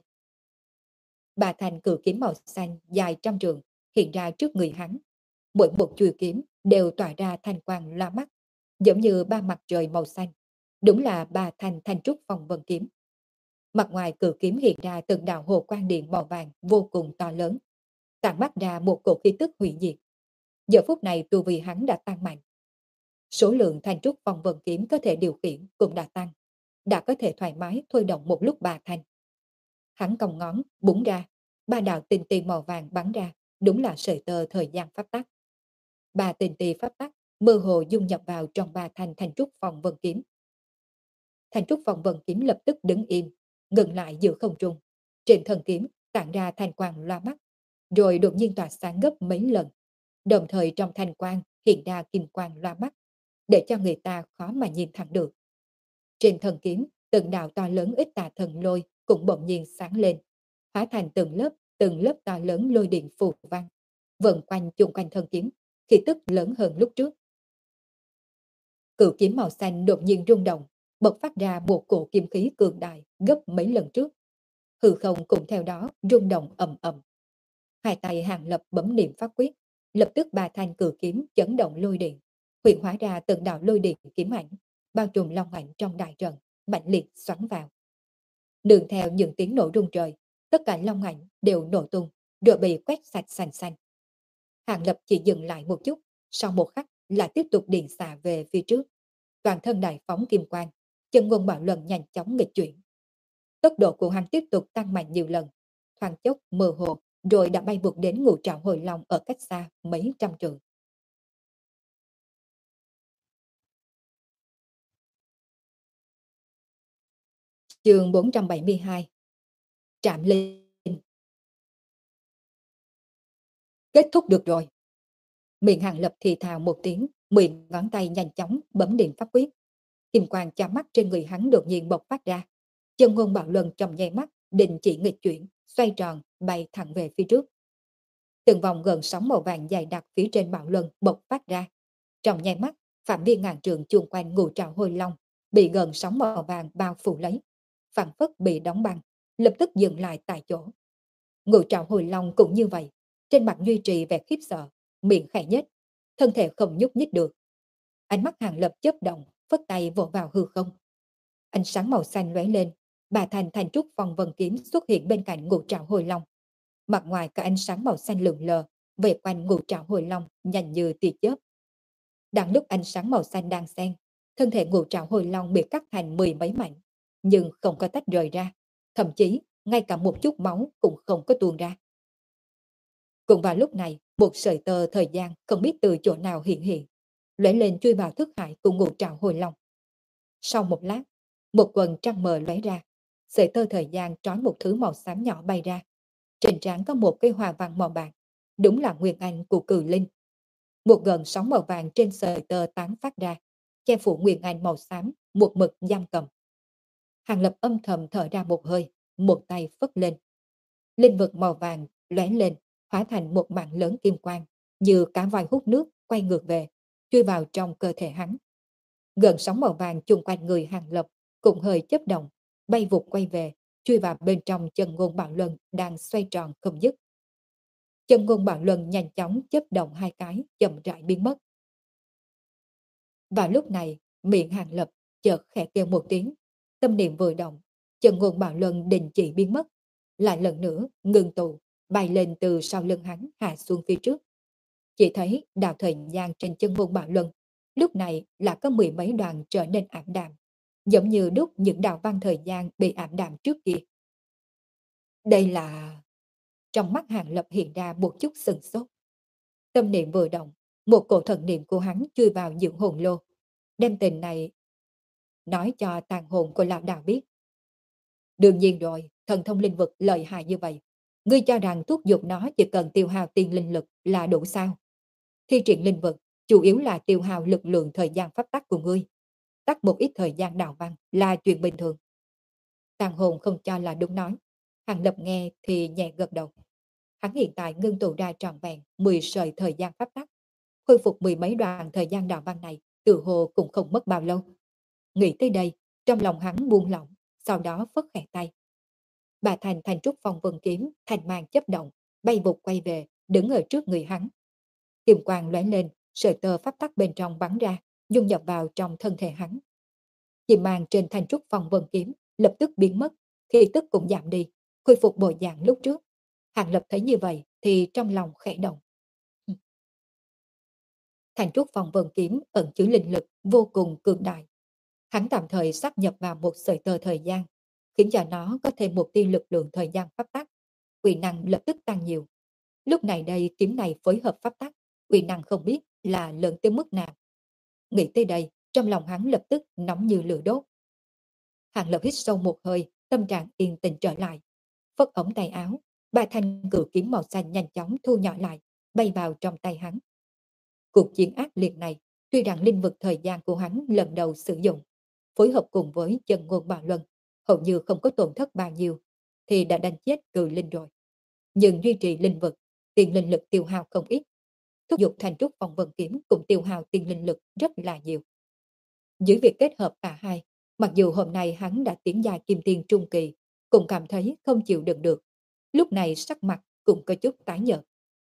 S1: Bà thành cự kiếm màu xanh dài trăm trường hiện ra trước người hắn, mỗi một chuôi kiếm đều tỏa ra thanh quang loa mắt, giống như ba mặt trời màu xanh, đúng là ba thanh thanh trúc phong vân kiếm. Mặt ngoài cự kiếm hiện ra từng đạo hồ quang điện màu vàng vô cùng to lớn, tản mát ra một cổ khí tức hủy diệt. Giờ phút này tu vi hắn đã tăng mạnh. Số lượng thanh trúc phong vân kiếm có thể điều khiển cũng đã tăng, đã có thể thoải mái thôi động một lúc ba thanh. Hắn cong ngón, búng ra, ba đạo tinh tì màu vàng bắn ra, đúng là sợi tơ thời gian pháp tắc. Ba tinh tì pháp tắc mơ hồ dung nhập vào trong ba thanh thanh trúc phong vân kiếm. Thanh trúc phong vân kiếm lập tức đứng im, ngừng lại giữa không trung. Trên thân kiếm tản ra thanh quang loa mắt, rồi đột nhiên tỏa sáng gấp mấy lần. Đồng thời trong thanh quang hiện ra kim quang loa mắt, để cho người ta khó mà nhìn thẳng được. Trên thân kiếm, từng đạo to lớn ít tà thần lôi cũng bỗng nhiên sáng lên, hóa thành từng lớp, từng lớp to lớn lôi điện phù văn, vần quanh chung quanh thân kiếm, khí tức lớn hơn lúc trước. Cự kiếm màu xanh đột nhiên rung động, bộc phát ra một cổ kim khí cường đại gấp mấy lần trước. Hư không cũng theo đó rung động ầm ầm. Hai tay Hàng Lập bấm niệm pháp quyết, lập tức ba thanh cử kiếm chấn động lôi điện, huyện hóa ra từng đạo lôi điện kiếm ảnh, bao trùm long ảnh trong đại trận, mạnh liệt xoắn vào. Đường theo những tiếng nổ rung trời, tất cả long ảnh đều nổ tung, rồi bị quét sạch sành xanh. Hàng Lập chỉ dừng lại một chút, sau một khắc lại tiếp tục điện xạ về phía trước. Toàn thân đại phóng kim quang, chân ngôn bạo luận nhanh chóng nghịch chuyển. Tốc độ của hắn tiếp tục tăng mạnh nhiều lần, thoáng chốc mơ hồ, rồi đã bay vụt đến ngũ trảo hồi long ở cách xa mấy trăm trượng. Chương bốn trăm bảy mươi hai. Trạm linh. Kết thúc được rồi. Miệng Hàng Lập thì thào một tiếng, mười ngón tay nhanh chóng bấm điện pháp quyết. Kim quang chói mắt trên người hắn đột nhiên bộc phát ra. Chân ngôn bạo luân trong nháy mắt, đình chỉ nghịch chuyển, xoay tròn, bay thẳng về phía trước. Từng vòng gần sóng màu vàng dày đặc phía trên bạo luân bộc phát ra. Trong nháy mắt, phạm vi ngàn trường chung quanh ngũ trảo hồi long bị gần sóng màu vàng bao phủ lấy, phảng phất bị đóng băng, lập tức dừng lại tại chỗ. Ngũ trảo hồi long cũng như vậy, trên mặt duy trì vẻ khiếp sợ, miệng khẽ nhếch, thân thể không nhúc nhích được. Ánh mắt Hàng Lập chớp động, phất tay vỗ vào hư không. Ánh sáng màu xanh lóe lên, bà thành thành trúc phong vân kiếm xuất hiện bên cạnh ngũ trảo hồi long. Mặt ngoài có ánh sáng màu xanh lượn lờ, về quanh ngũ trảo hồi long nhanh như tia chớp. Đang lúc ánh sáng màu xanh đang xen, thân thể ngũ trảo hồi long bị cắt thành mười mấy mảnh, nhưng không có tách rời ra, thậm chí ngay cả một chút máu cũng không có tuôn ra. Cũng vào lúc này, một sợi tơ thời gian không biết từ chỗ nào hiện hiện, lóe lên chui vào thức hải của ngũ trảo hồi long. Sau một lát, một quần trăng mờ lóe ra, sợi tơ thời gian trói một thứ màu xám nhỏ bay ra. Trên trán có một cây hoa văn màu bạc, đúng là nguyên anh của Cừ Linh. Một gần sóng màu vàng trên sợi tơ tán phát ra, che phủ nguyên anh màu xám, một mực giam cầm. Hàng Lập âm thầm thở ra một hơi, một tay phất lên. Linh vực màu vàng lóe lên, hóa thành một mạng lớn kim quang, như cá voi hút nước quay ngược về, chui vào trong cơ thể hắn. Gần sóng màu vàng chung quanh người Hàng Lập cũng hơi chớp động, bay vụt quay về, chui vào bên trong chân ngôn bạo luân đang xoay tròn không dứt. Chân ngôn bạo luân nhanh chóng chớp động hai cái, chậm rãi biến mất. Vào lúc này, miệng Hàng Lập chợt khẽ kêu một tiếng, tâm niệm vừa động, chân ngôn bạo luân đình chỉ biến mất, lại lần nữa ngừng tụ, bay lên từ sau lưng hắn hạ xuống phía trước. Chỉ thấy đạo thời gian trên chân ngôn bạo luân lúc này là có mười mấy đoàn trở nên ảm đạm, giống như đúc những đạo văn thời gian bị ảm đạm trước kia. Đây là... Trong mắt Hàng Lập hiện ra một chút sừng sốt. Tâm niệm vừa động, một cổ thần niệm của hắn chui vào dưỡng hồn lô, đem tình này nói cho tàn hồn của lão đạo biết. Đương nhiên rồi, thần thông linh vực lợi hại như vậy, ngươi cho rằng thúc giục nó chỉ cần tiêu hao tiền linh lực là đủ sao? Thi triển linh vực chủ yếu là tiêu hao lực lượng thời gian pháp tắc của ngươi, tắt một ít thời gian đạo văn là chuyện bình thường. Tàn hồn không cho là đúng nói. Hàng Lập nghe thì nhẹ gật đầu. Hắn hiện tại ngưng tụ ra trọn vẹn mười sợi thời gian pháp tắc, khôi phục mười mấy đoạn thời gian đạo văn này, tự hồ cũng không mất bao lâu. Nghĩ tới đây, trong lòng hắn buông lỏng, sau đó phất khẽ tay. Bà thành thành trúc phong vân kiếm, thành màn chấp động, bay vụt quay về, đứng ở trước người hắn. Kim quang lóe lên, sợi tơ pháp tắc bên trong bắn ra, dung nhập vào trong thân thể hắn. Chìm màn trên thành trúc phong vân kiếm lập tức biến mất, khí tức cũng giảm đi, khôi phục bộ dạng lúc trước. Hàng Lập thấy như vậy thì trong lòng khẽ động. Thành trúc phong vân kiếm ẩn chứa linh lực vô cùng cường đại. Hắn tạm thời sáp nhập vào một sợi tơ thời gian, khiến cho nó có thêm một tia lực lượng thời gian pháp tắc, uy năng lập tức tăng nhiều. Lúc này đây kiếm này phối hợp pháp tắc, uy năng không biết là lớn tới mức nào. Nghĩ tới đây, trong lòng hắn lập tức nóng như lửa đốt. Hàng Lập hít sâu một hơi, tâm trạng yên tĩnh trở lại. Phất ống tay áo, ba thanh cự kiếm màu xanh nhanh chóng thu nhỏ lại, bay vào trong tay hắn. Cuộc chiến ác liệt này, tuy rằng linh vực thời gian của hắn lần đầu sử dụng, phối hợp cùng với chân ngôn bạo luân, hầu như không có tổn thất bao nhiêu, thì đã đánh chết cự linh rồi. Nhưng duy trì linh vực, tiền linh lực tiêu hao không ít. Thúc giục thành trúc phong vân kiếm cũng tiêu hao tiền linh lực rất là nhiều. Dưới việc kết hợp cả hai, Mặc dù hôm nay hắn đã tiến giai kim tiên trung kỳ, cũng cảm thấy không chịu đựng được. Lúc này sắc mặt cũng có chút tái nhợt.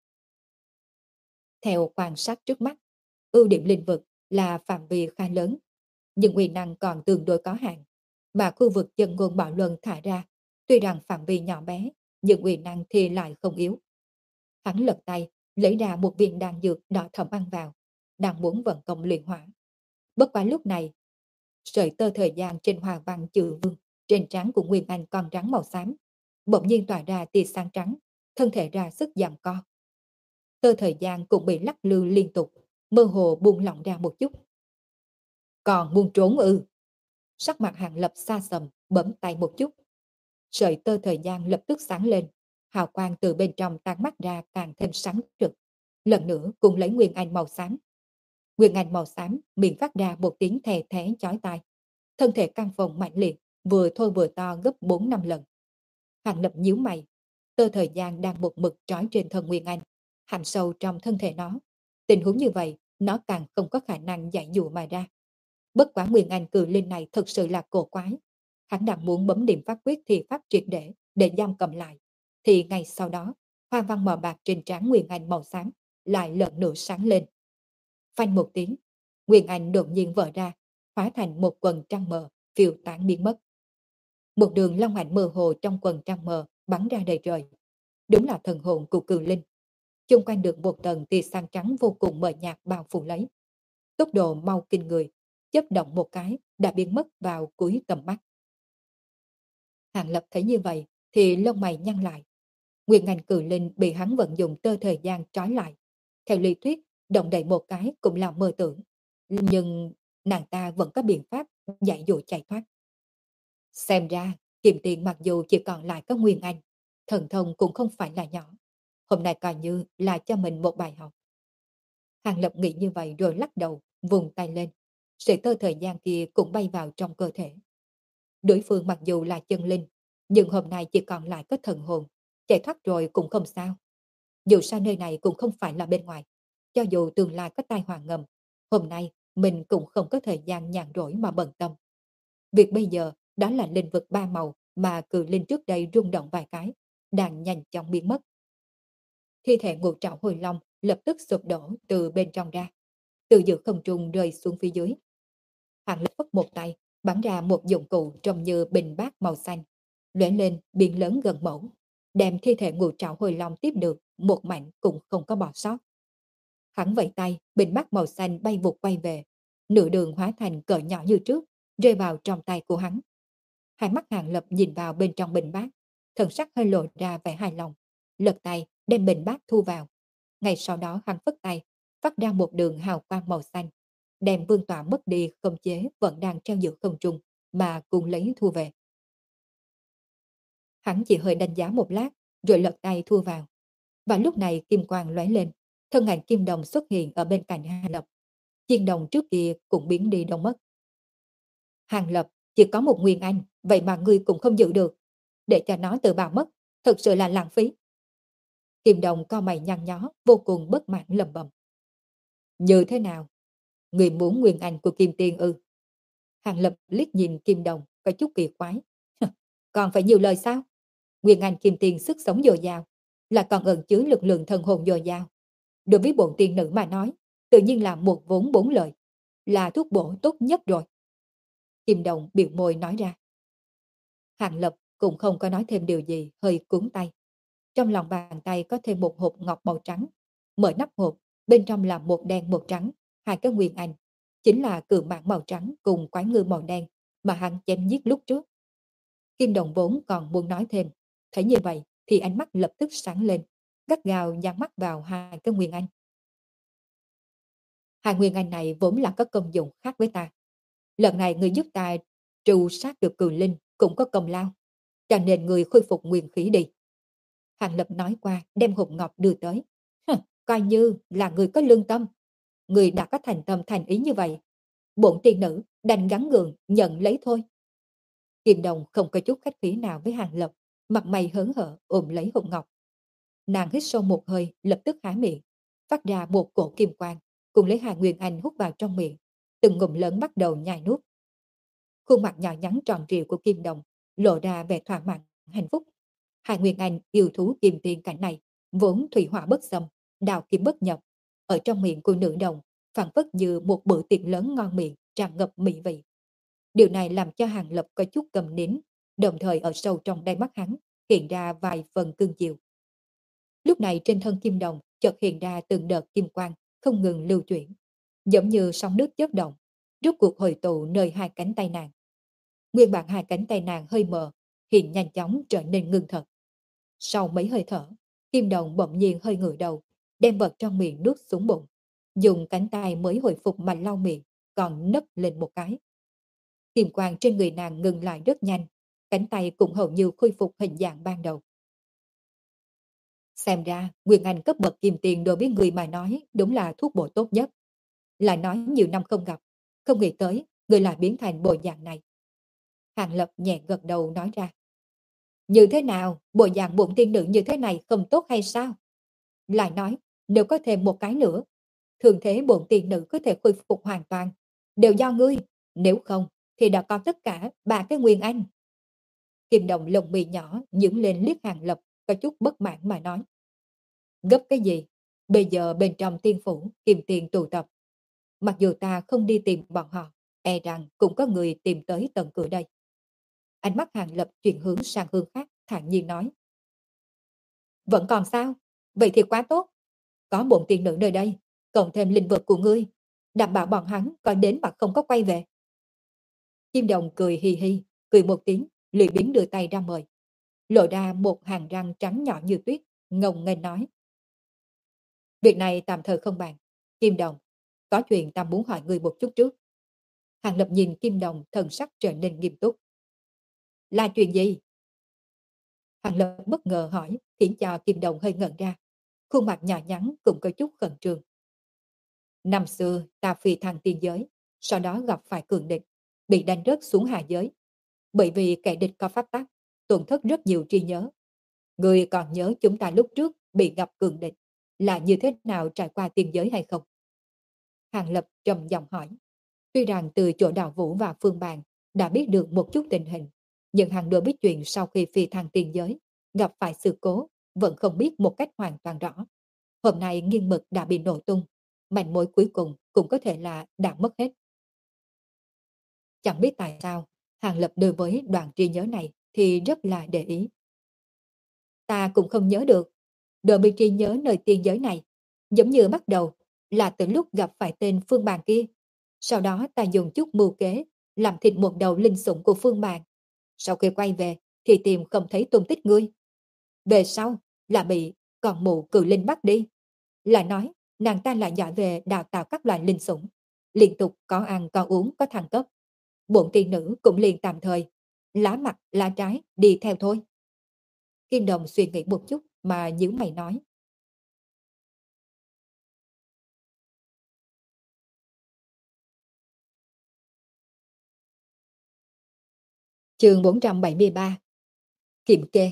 S1: Theo quan sát trước mắt, ưu điểm lĩnh vực là phạm vi khá lớn, nhưng uy năng còn tương đối có hạn. Mà khu vực chân ngôn bạo luân thả ra, tuy rằng phạm vi nhỏ bé, nhưng uy năng thì lại không yếu. Hắn lật tay, lấy ra một viên đan dược đỏ thẫm ăn vào, đang muốn vận công luyện hỏa. Bất quá lúc này, sợi tơ thời gian trên hoa văn chữ vương, trên trán của Nguyên Anh con rắn màu xám, bỗng nhiên tỏa ra tia sáng trắng, thân thể ra sức giằng co. Tơ thời gian cũng bị lắc lư liên tục, mơ hồ buông lỏng ra một chút. Còn muốn trốn ư? Sắc mặt Hàng Lập xa sầm, bấm tay một chút. Sợi tơ thời gian lập tức sáng lên, hào quang từ bên trong tan mắt ra càng thêm sáng rực. Lần nữa cùng lấy Nguyên Anh màu xám. Nguyên Anh màu xám miệng phát ra một tiếng thè thé chói tai. Thân thể căng phồng mạnh liệt, vừa thôi vừa to gấp bốn năm lần. Hàng Lập nhíu mày, tơ thời gian đang một mực trói trên thân Nguyên Anh, hàm sâu trong thân thể nó. Tình huống như vậy, nó càng không có khả năng giải dụ mà ra. Bất quả Nguyên Anh cự linh này thật sự là cổ quái. Hắn đang muốn bấm điểm pháp quyết thì pháp triệt để để giam cầm lại. Thì ngay sau đó, hoa văn màu bạc trên trán Nguyên Anh màu xám lại lần nữa sáng lên. Phanh một tiếng, Nguyên Anh đột nhiên vỡ ra, hóa thành một quần trăng mờ, phiêu tán biến mất. Một đường long ảnh mơ hồ trong quần trăng mờ bắn ra đầy trời. Đúng là thần hồn của cự linh. Chung quanh được một tầng tia sáng trắng vô cùng mờ nhạt bao phủ lấy. Tốc độ mau kinh người, chớp động một cái đã biến mất vào cuối tầm mắt. Hàng Lập thấy như vậy thì lông mày nhăn lại. Nguyên Anh cự linh bị hắn vận dụng tơ thời gian trói lại. Theo lý thuyết, động đậy một cái cũng là mơ tưởng. Nhưng nàng ta vẫn có biện pháp giải dụ chạy thoát. Xem ra, Kiềm Tiền mặc dù chỉ còn lại có Nguyên Anh, thần thông cũng không phải là nhỏ. Hôm nay coi như là cho mình một bài học. Hàng Lập nghĩ như vậy rồi lắc đầu, vùng tay lên. Sợi tơ thời gian kia cũng bay vào trong cơ thể. Đối phương mặc dù là chân linh, nhưng hôm nay chỉ còn lại có thần hồn. Chạy thoát rồi cũng không sao. Dù sao nơi này cũng không phải là bên ngoài. Cho dù tương lai có tai họa ngầm, hôm nay mình cũng không có thời gian nhàn rỗi mà bận tâm. Việc bây giờ đó là linh vực ba màu mà cự linh trước đây rung động vài cái, đang nhanh chóng biến mất. Thi thể ngũ trảo hồi long lập tức sụp đổ từ bên trong ra, từ giữa không trung rơi xuống phía dưới. Hàng Lập phất một tay, bắn ra một dụng cụ trông như bình bát màu xanh, lóe lên biển lớn gần mẫu, đem thi thể ngũ trảo hồi long tiếp được, một mảnh cũng không có bỏ sót. Hắn vẫy tay, bình bát màu xanh bay vụt quay về, nửa đường hóa thành cỡ nhỏ như trước, rơi vào trong tay của hắn. Hai mắt Hàng Lập nhìn vào bên trong bình bát, thần sắc hơi lộ ra vẻ hài lòng, lật tay đem bình bát thu vào. Ngay sau đó hắn phất tay, phát ra một đường hào quang màu xanh, đem vương tọa mất đi không chế vẫn đang treo giữa không trung mà cùng lấy thu về. Hắn chỉ hơi đánh giá một lát, rồi lật tay thu vào. Và lúc này kim quang lóe lên, thân ảnh kim đồng xuất hiện ở bên cạnh Hàng Lập. Chiên đồng trước kia cũng biến đi đâu mất. Hàng Lập chỉ có một Nguyên Anh, vậy mà ngươi cũng không giữ được. Để cho nó tự bào mất, thật sự là lãng phí. Kim đồng co mày nhăn nhó, vô cùng bất mãn lầm bầm. Như thế nào? Người muốn Nguyên Anh của Kim Tiên ư? Hàng Lập liếc nhìn Kim đồng, có chút kỳ quái. Còn phải nhiều lời sao? Nguyên Anh Kim Tiên sức sống dồi dào, là còn ẩn chứa lực lượng thần hồn dồi dào. Đối với bổn tiên nữ mà nói, tự nhiên là một vốn bốn lời, là thuốc bổ tốt nhất rồi. Kim đồng biểu môi nói ra. Hàng Lập cũng không có nói thêm điều gì, hơi cuốn tay. Trong lòng bàn tay có thêm một hộp ngọc màu trắng. Mở nắp hộp, bên trong là một đen một trắng, hai cái Nguyên Anh. Chính là cự mãng màu trắng cùng quái ngư màu đen mà hắn chém giết lúc trước. Kim đồng vốn còn muốn nói thêm. Thấy như vậy thì ánh mắt lập tức sáng lên, gắt gao dán mắt vào hai cái Nguyên Anh. Hai Nguyên Anh này vốn là có công dụng khác với ta. Lần này người giúp ta trù sát được cừu linh cũng có công lao, cho nên người khôi phục nguyên khí đi. Hàng Lập nói qua đem hộp ngọc đưa tới. Hừ, coi như là người có lương tâm. Người đã có thành tâm thành ý như vậy. Bổn tiên nữ đành gắn gượng nhận lấy thôi. Kim đồng không có chút khách khí nào với Hàng Lập, mặt mày hớn hở ôm lấy hộp ngọc. Nàng hít sâu một hơi, lập tức há miệng, phát ra một cổ kim quang, cùng lấy hai Nguyên Anh hút vào trong miệng, từng ngụm lớn bắt đầu nhai nuốt. Khuôn mặt nhỏ nhắn tròn trịa của Kim Đồng lộ ra vẻ thỏa mãn, hạnh phúc. Hai Nguyên Anh yêu thú kim tiền cảnh này, vốn thủy hỏa bất xâm, đào kim bất nhập. Ở trong miệng của nữ đồng, phản phất như một bữa tiệc lớn ngon miệng, tràn ngập mỹ vị. Điều này làm cho Hàng Lập có chút cầm nín, đồng thời ở sâu trong đáy mắt hắn, hiện ra vài phần cương chiều. Lúc này trên thân Kim Đồng chợt hiện ra từng đợt kim quang, không ngừng lưu chuyển, giống như sóng nước chớp động, rốt cuộc hồi tụ nơi hai cánh tay nàng. Nguyên bản hai cánh tay nàng hơi mờ, hiện nhanh chóng trở nên ngưng thật. Sau mấy hơi thở, Kim Đồng bỗng nhiên hơi ngửa đầu, đem vật trong miệng nuốt xuống bụng, dùng cánh tay mới hồi phục mà lau miệng, còn nấc lên một cái. Kim quang trên người nàng ngừng lại rất nhanh, cánh tay cũng hầu như khôi phục hình dạng ban đầu. Xem ra, Nguyên Anh cấp bậc kim tiền đối với người mà nói đúng là thuốc bổ tốt nhất. Lại nói nhiều năm không gặp, không nghĩ tới người lại biến thành bộ dạng này. Hàng Lập nhẹ gật đầu nói ra. Như thế nào, bộ dạng bụng tiên nữ như thế này không tốt hay sao? Lại nói, nếu có thêm một cái nữa, thường thế bụng tiên nữ có thể khôi phục hoàn toàn, đều do ngươi, nếu không thì đã có tất cả ba cái Nguyên Anh. Kim Đồng lồng mì nhỏ nhướng lên liếc Hàng Lập, có chút bất mãn mà nói. Gấp cái gì? Bây giờ bên trong tiên phủ, kim tiền tụ tập. Mặc dù ta không đi tìm bọn họ, e rằng cũng có người tìm tới tận cửa đây. Ánh mắt Hàng Lập chuyển hướng sang hướng khác, thản nhiên nói. Vẫn còn sao? Vậy thì quá tốt. Có bổn tiên nữ nơi đây, cộng thêm linh vật của ngươi, đảm bảo bọn hắn có đến mà không có quay về. Kim Đồng cười hi hi, cười một tiếng, lười biếng đưa tay ra mời. Lộ ra một hàng răng trắng nhỏ như tuyết, ngông nghênh nói. Việc này tạm thời không bàn. Kim Đồng, có chuyện ta muốn hỏi ngươi một chút trước. Hàng Lập nhìn Kim Đồng thần sắc trở nên nghiêm túc. Là chuyện gì? Hàng Lập bất ngờ hỏi, khiến cho Kim Đồng hơi ngẩn ra. Khuôn mặt nhỏ nhắn cũng có chút khẩn trương. Năm xưa ta phi thăng tiên giới, sau đó gặp phải cường địch, bị đánh rớt xuống hạ giới. Bởi vì kẻ địch có pháp tắc, tổn thất rất nhiều trí nhớ. Ngươi còn nhớ chúng ta lúc trước bị gặp cường địch là như thế nào trải qua tiên giới hay không? Hàng Lập trầm giọng hỏi. Tuy rằng từ chỗ Đào Vũ và Phương Bàn đã biết được một chút tình hình, nhưng hàng đôi biết chuyện sau khi phi thăng tiên giới, gặp phải sự cố, vẫn không biết một cách hoàn toàn rõ. Hôm nay nghiêng mực đã bị nổ tung, manh mối cuối cùng cũng có thể là đã mất hết. Chẳng biết tại sao, Hàng Lập đối với đoạn trí nhớ này thì rất là để ý. Ta cũng không nhớ được, đoạn bị trí nhớ nơi tiên giới này, giống như bắt đầu là từ lúc gặp phải tên Phương Bàn kia. Sau đó ta dùng chút mưu kế, làm thịt một đầu linh sủng của Phương Bàn. Sau khi quay về, thì tìm không thấy tung tích ngươi. Về sau, là bị còn mụ cử linh bắt đi. Lại nói, nàng ta lại giỏi về đào tạo các loại linh sủng. Liên tục có ăn, có uống, có thăng cấp. Bộn tiên nữ cũng liền tạm thời, lá mặt, lá trái, đi theo thôi. Kim Đồng suy nghĩ một chút mà nhíu mày nói. Chương bốn trăm bảy mươi ba. Kiểm kê.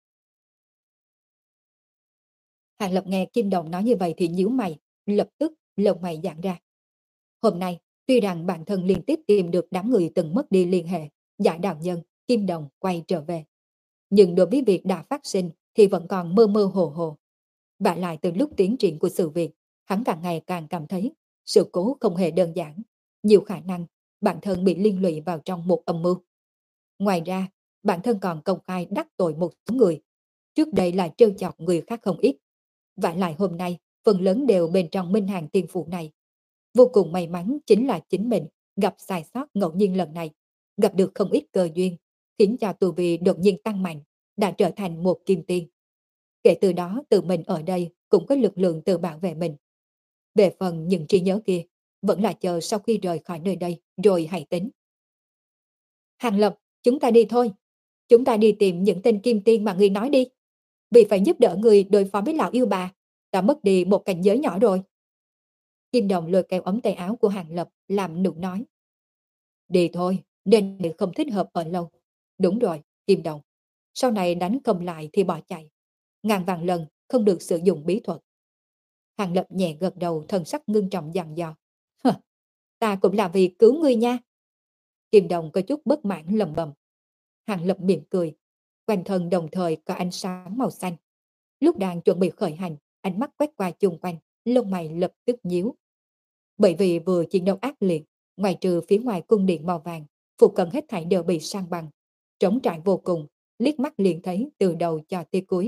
S1: Hàng Lập nghe Kim Đồng nói như vậy thì nhíu mày, lập tức lông mày giãn ra. Hôm nay, tuy rằng bản thân liên tiếp tìm được đám người từng mất đi liên hệ, giải đạo nhân, Kim Đồng quay trở về. Nhưng đối với việc đã phát sinh thì vẫn còn mơ mơ hồ hồ. Và lại từ lúc tiến triển của sự việc, hắn càng ngày càng cảm thấy sự cố không hề đơn giản. Nhiều khả năng bản thân bị liên lụy vào trong một âm mưu. Ngoài ra, bản thân còn công khai đắc tội một số người. Trước đây là trêu chọc người khác không ít. Và lại hôm nay, phần lớn đều bên trong minh hàng tiên phụ này. Vô cùng may mắn chính là chính mình gặp sai sót ngẫu nhiên lần này, gặp được không ít cơ duyên, khiến cho tu vi đột nhiên tăng mạnh, đã trở thành một kim tiên. Kể từ đó tự mình ở đây cũng có lực lượng tự bảo vệ mình. Về phần những trí nhớ kia, vẫn là chờ sau khi rời khỏi nơi đây rồi hãy tính. Hàng Lập, chúng ta đi thôi. Chúng ta đi tìm những tên kim tiên mà ngươi nói đi. Vì phải giúp đỡ người đối phó với lão yêu bà, ta mất đi một cảnh giới nhỏ rồi. Kim Đồng lôi kéo ống tay áo của Hàng Lập làm nụ nói. Đi thôi, nên không thích hợp ở lâu. Đúng rồi, Kim Đồng. Sau này đánh không lại thì bỏ chạy. Ngàn vạn lần không được sử dụng bí thuật. Hàng Lập nhẹ gật đầu, thần sắc ngưng trọng dặn dò. Ta cũng là vì cứu ngươi nha. Kim Đồng có chút bất mãn lầm bầm. Hàng Lập mỉm cười, quanh thân đồng thời có ánh sáng màu xanh. Lúc đang chuẩn bị khởi hành, ánh mắt quét qua chung quanh, lông mày lập tức nhíu. Bởi vì vừa chiến đấu ác liệt, ngoài trừ phía ngoài cung điện màu vàng, phụ cận hết thảy đều bị san bằng, trống trải vô cùng, liếc mắt liền thấy từ đầu cho tới cuối.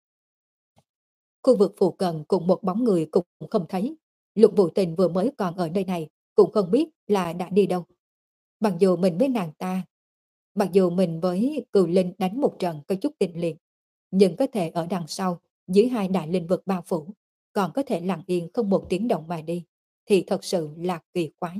S1: Khu vực phụ cận cùng một bóng người cũng không thấy. Lục Vũ Tình vừa mới còn ở nơi này, cũng không biết là đã đi đâu. Mặc dù mình với nàng ta, mặc dù mình với Cừu Linh đánh một trận có chút tình liệt, nhưng có thể ở đằng sau, dưới hai đại linh vực bao phủ, còn có thể lặng yên không một tiếng động mà đi, thì thật sự là kỳ quái.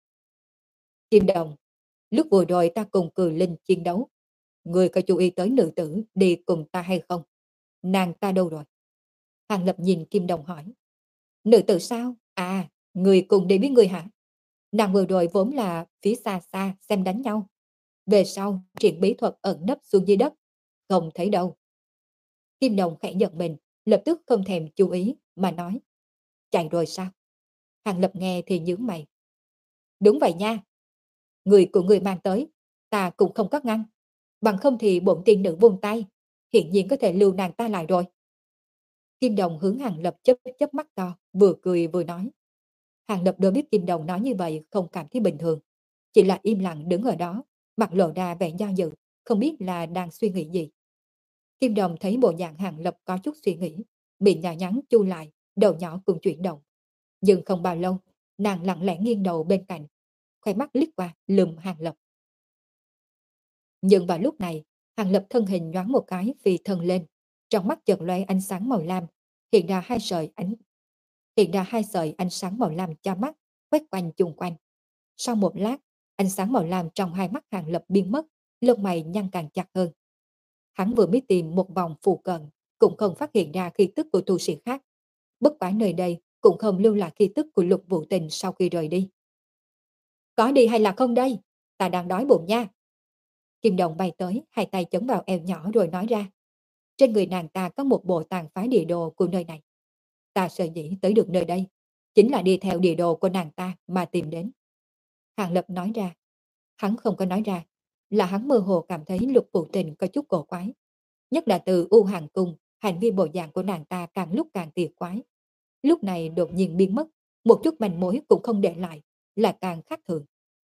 S1: Kim Đồng, lúc vừa rồi ta cùng Cừu Linh chiến đấu, người có chú ý tới nữ tử đi cùng ta hay không? Nàng ta đâu rồi? Hàng Lập nhìn Kim Đồng hỏi. Nữ tử sao? À, người cùng đi với người hả? Nàng vừa rồi vốn là phía xa xa xem đánh nhau. Về sau, triển bí thuật ẩn nấp xuống dưới đất. Không thấy đâu. Kim Đồng khẽ giật mình, lập tức không thèm chú ý, mà nói. Chạy rồi sao? Hàng Lập nghe thì nhướng mày. Đúng vậy nha. Người của người mang tới, ta cũng không có ngăn. Bằng không thì bổn tiên nữ vung tay, hiện nhiên có thể lưu nàng ta lại rồi. Kim Đồng hướng Hàng Lập chớp chớp mắt to, vừa cười vừa nói. Hàng Lập đối biết Kim Đồng nói như vậy không cảm thấy bình thường, chỉ là im lặng đứng ở đó, mặt lộ ra vẻ do dự, không biết là đang suy nghĩ gì. Kim Đồng thấy bộ dạng Hàng Lập có chút suy nghĩ, bị nhỏ nhắn chu lại, đầu nhỏ cũng chuyển động. Nhưng không bao lâu, nàng lặng lẽ nghiêng đầu bên cạnh, khoe mắt liếc qua lườm Hàng Lập. Nhưng vào lúc này, Hàng Lập thân hình nhoáng một cái phi thân lên, trong mắt chợt lóe ánh sáng màu lam, hiện ra hai sợi ánh hiện ra hai sợi ánh sáng màu lam cho mắt, quét quanh chung quanh. Sau một lát, ánh sáng màu lam trong hai mắt Hàng Lập biến mất, lông mày nhăn càng chặt hơn. Hắn vừa mới tìm một vòng phù cận, cũng không phát hiện ra khí tức của tu sĩ khác. Bất quá nơi đây cũng không lưu lại khí tức của Lục Vũ Tình sau khi rời đi. Có đi hay là không đây? Ta đang đói bụng nha. Kim Đồng bay tới, hai tay chống vào eo nhỏ rồi nói ra. Trên người nàng ta có một bộ tàn phá địa đồ của nơi này. Ta sợ dĩ tới được nơi đây, chính là đi theo địa đồ của nàng ta mà tìm đến. Hàng Lập nói ra. Hắn không có nói ra, là hắn mơ hồ cảm thấy Lục Vũ Tình có chút cổ quái. Nhất là từ U Hàng Cung, hành vi bộ dạng của nàng ta càng lúc càng kỳ quái. Lúc này đột nhiên biến mất, một chút manh mối cũng không để lại, là càng khác thường.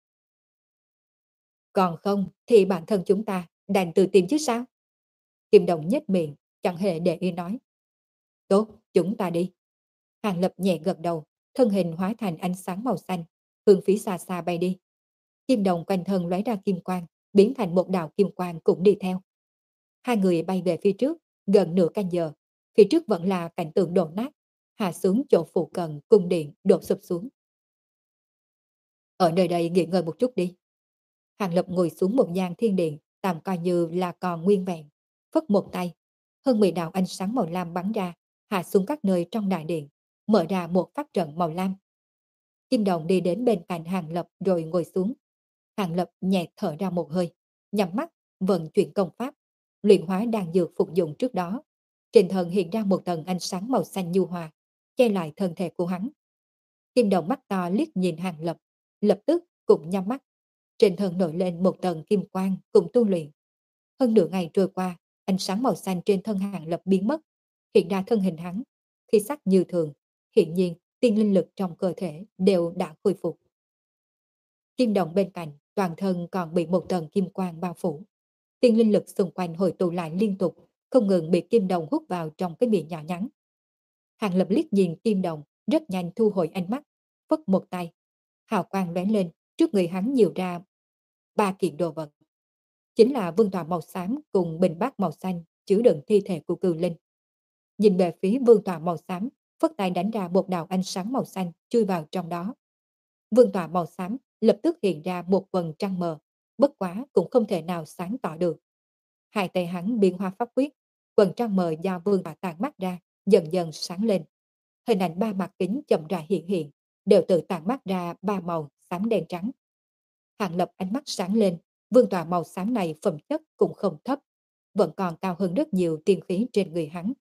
S1: Còn không thì bản thân chúng ta đành tự tìm chứ sao? Kim Đồng nhếch miệng, chẳng hề để ý nói. Tốt, chúng ta đi. Hàng Lập nhẹ gật đầu, thân hình hóa thành ánh sáng màu xanh, hướng phía xa xa bay đi. Kim Đồng quanh thân lóe ra kim quang, biến thành một đạo kim quang cũng đi theo. Hai người bay về phía trước, gần nửa canh giờ. Phía trước vẫn là cảnh tượng đổ nát, hạ xuống chỗ phụ cận cung điện đổ sụp xuống. Ở nơi đây nghỉ ngơi một chút đi. Hàng Lập ngồi xuống một gian thiên điện, tạm coi như là còn nguyên vẹn. Phất một tay, hơn mười đạo ánh sáng màu lam bắn ra, hạ xuống các nơi trong đại điện, mở ra một pháp trận màu lam. Kim Đồng đi đến bên cạnh Hàng Lập rồi ngồi xuống. Hàng Lập nhẹ thở ra một hơi, nhắm mắt, vận chuyển công pháp, luyện hóa đan dược phục dụng trước đó. Trên thân hiện ra một tầng ánh sáng màu xanh nhu hòa, che lại thân thể của hắn. Kim Đồng mắt to liếc nhìn Hàng Lập, lập tức cũng nhắm mắt. Trên thân nổi lên một tầng kim quang cùng tu luyện. Hơn nửa ngày trôi qua, ánh sáng màu xanh trên thân Hàng Lập biến mất, hiện ra thân hình hắn, khi sắc như thường, hiện nhiên tiên linh lực trong cơ thể đều đã khôi phục. Kim Đồng bên cạnh, toàn thân còn bị một tầng kim quang bao phủ. Tiên linh lực xung quanh hồi tụ lại liên tục, không ngừng bị Kim Đồng hút vào trong cái miệng nhỏ nhắn. Hàng Lập liếc nhìn Kim Đồng, rất nhanh thu hồi ánh mắt, phất một tay. Hào quang lóe lên, trước người hắn nhiều ra ba kiện đồ vật. Chính là vương tọa màu xám cùng bình bát màu xanh chứa đựng thi thể của Cừu Linh. Nhìn về phía vương tọa màu xám, phất tay đánh ra một đạo ánh sáng màu xanh chui vào trong đó. Vương tọa màu xám lập tức hiện ra một vầng trăng mờ, bất quá cũng không thể nào sáng tỏ được. Hai tay hắn biến hóa pháp quyết, vầng trăng mờ do vương tọa tản mắt ra, dần dần sáng lên. Hình ảnh ba mặt kính chậm rãi hiện hiện, đều tự tản mắt ra ba màu xám đen trắng. Hàng Lập ánh mắt sáng lên, vương tọa màu xám này phẩm chất cũng không thấp, vẫn còn cao hơn rất nhiều tiên khí trên người hắn.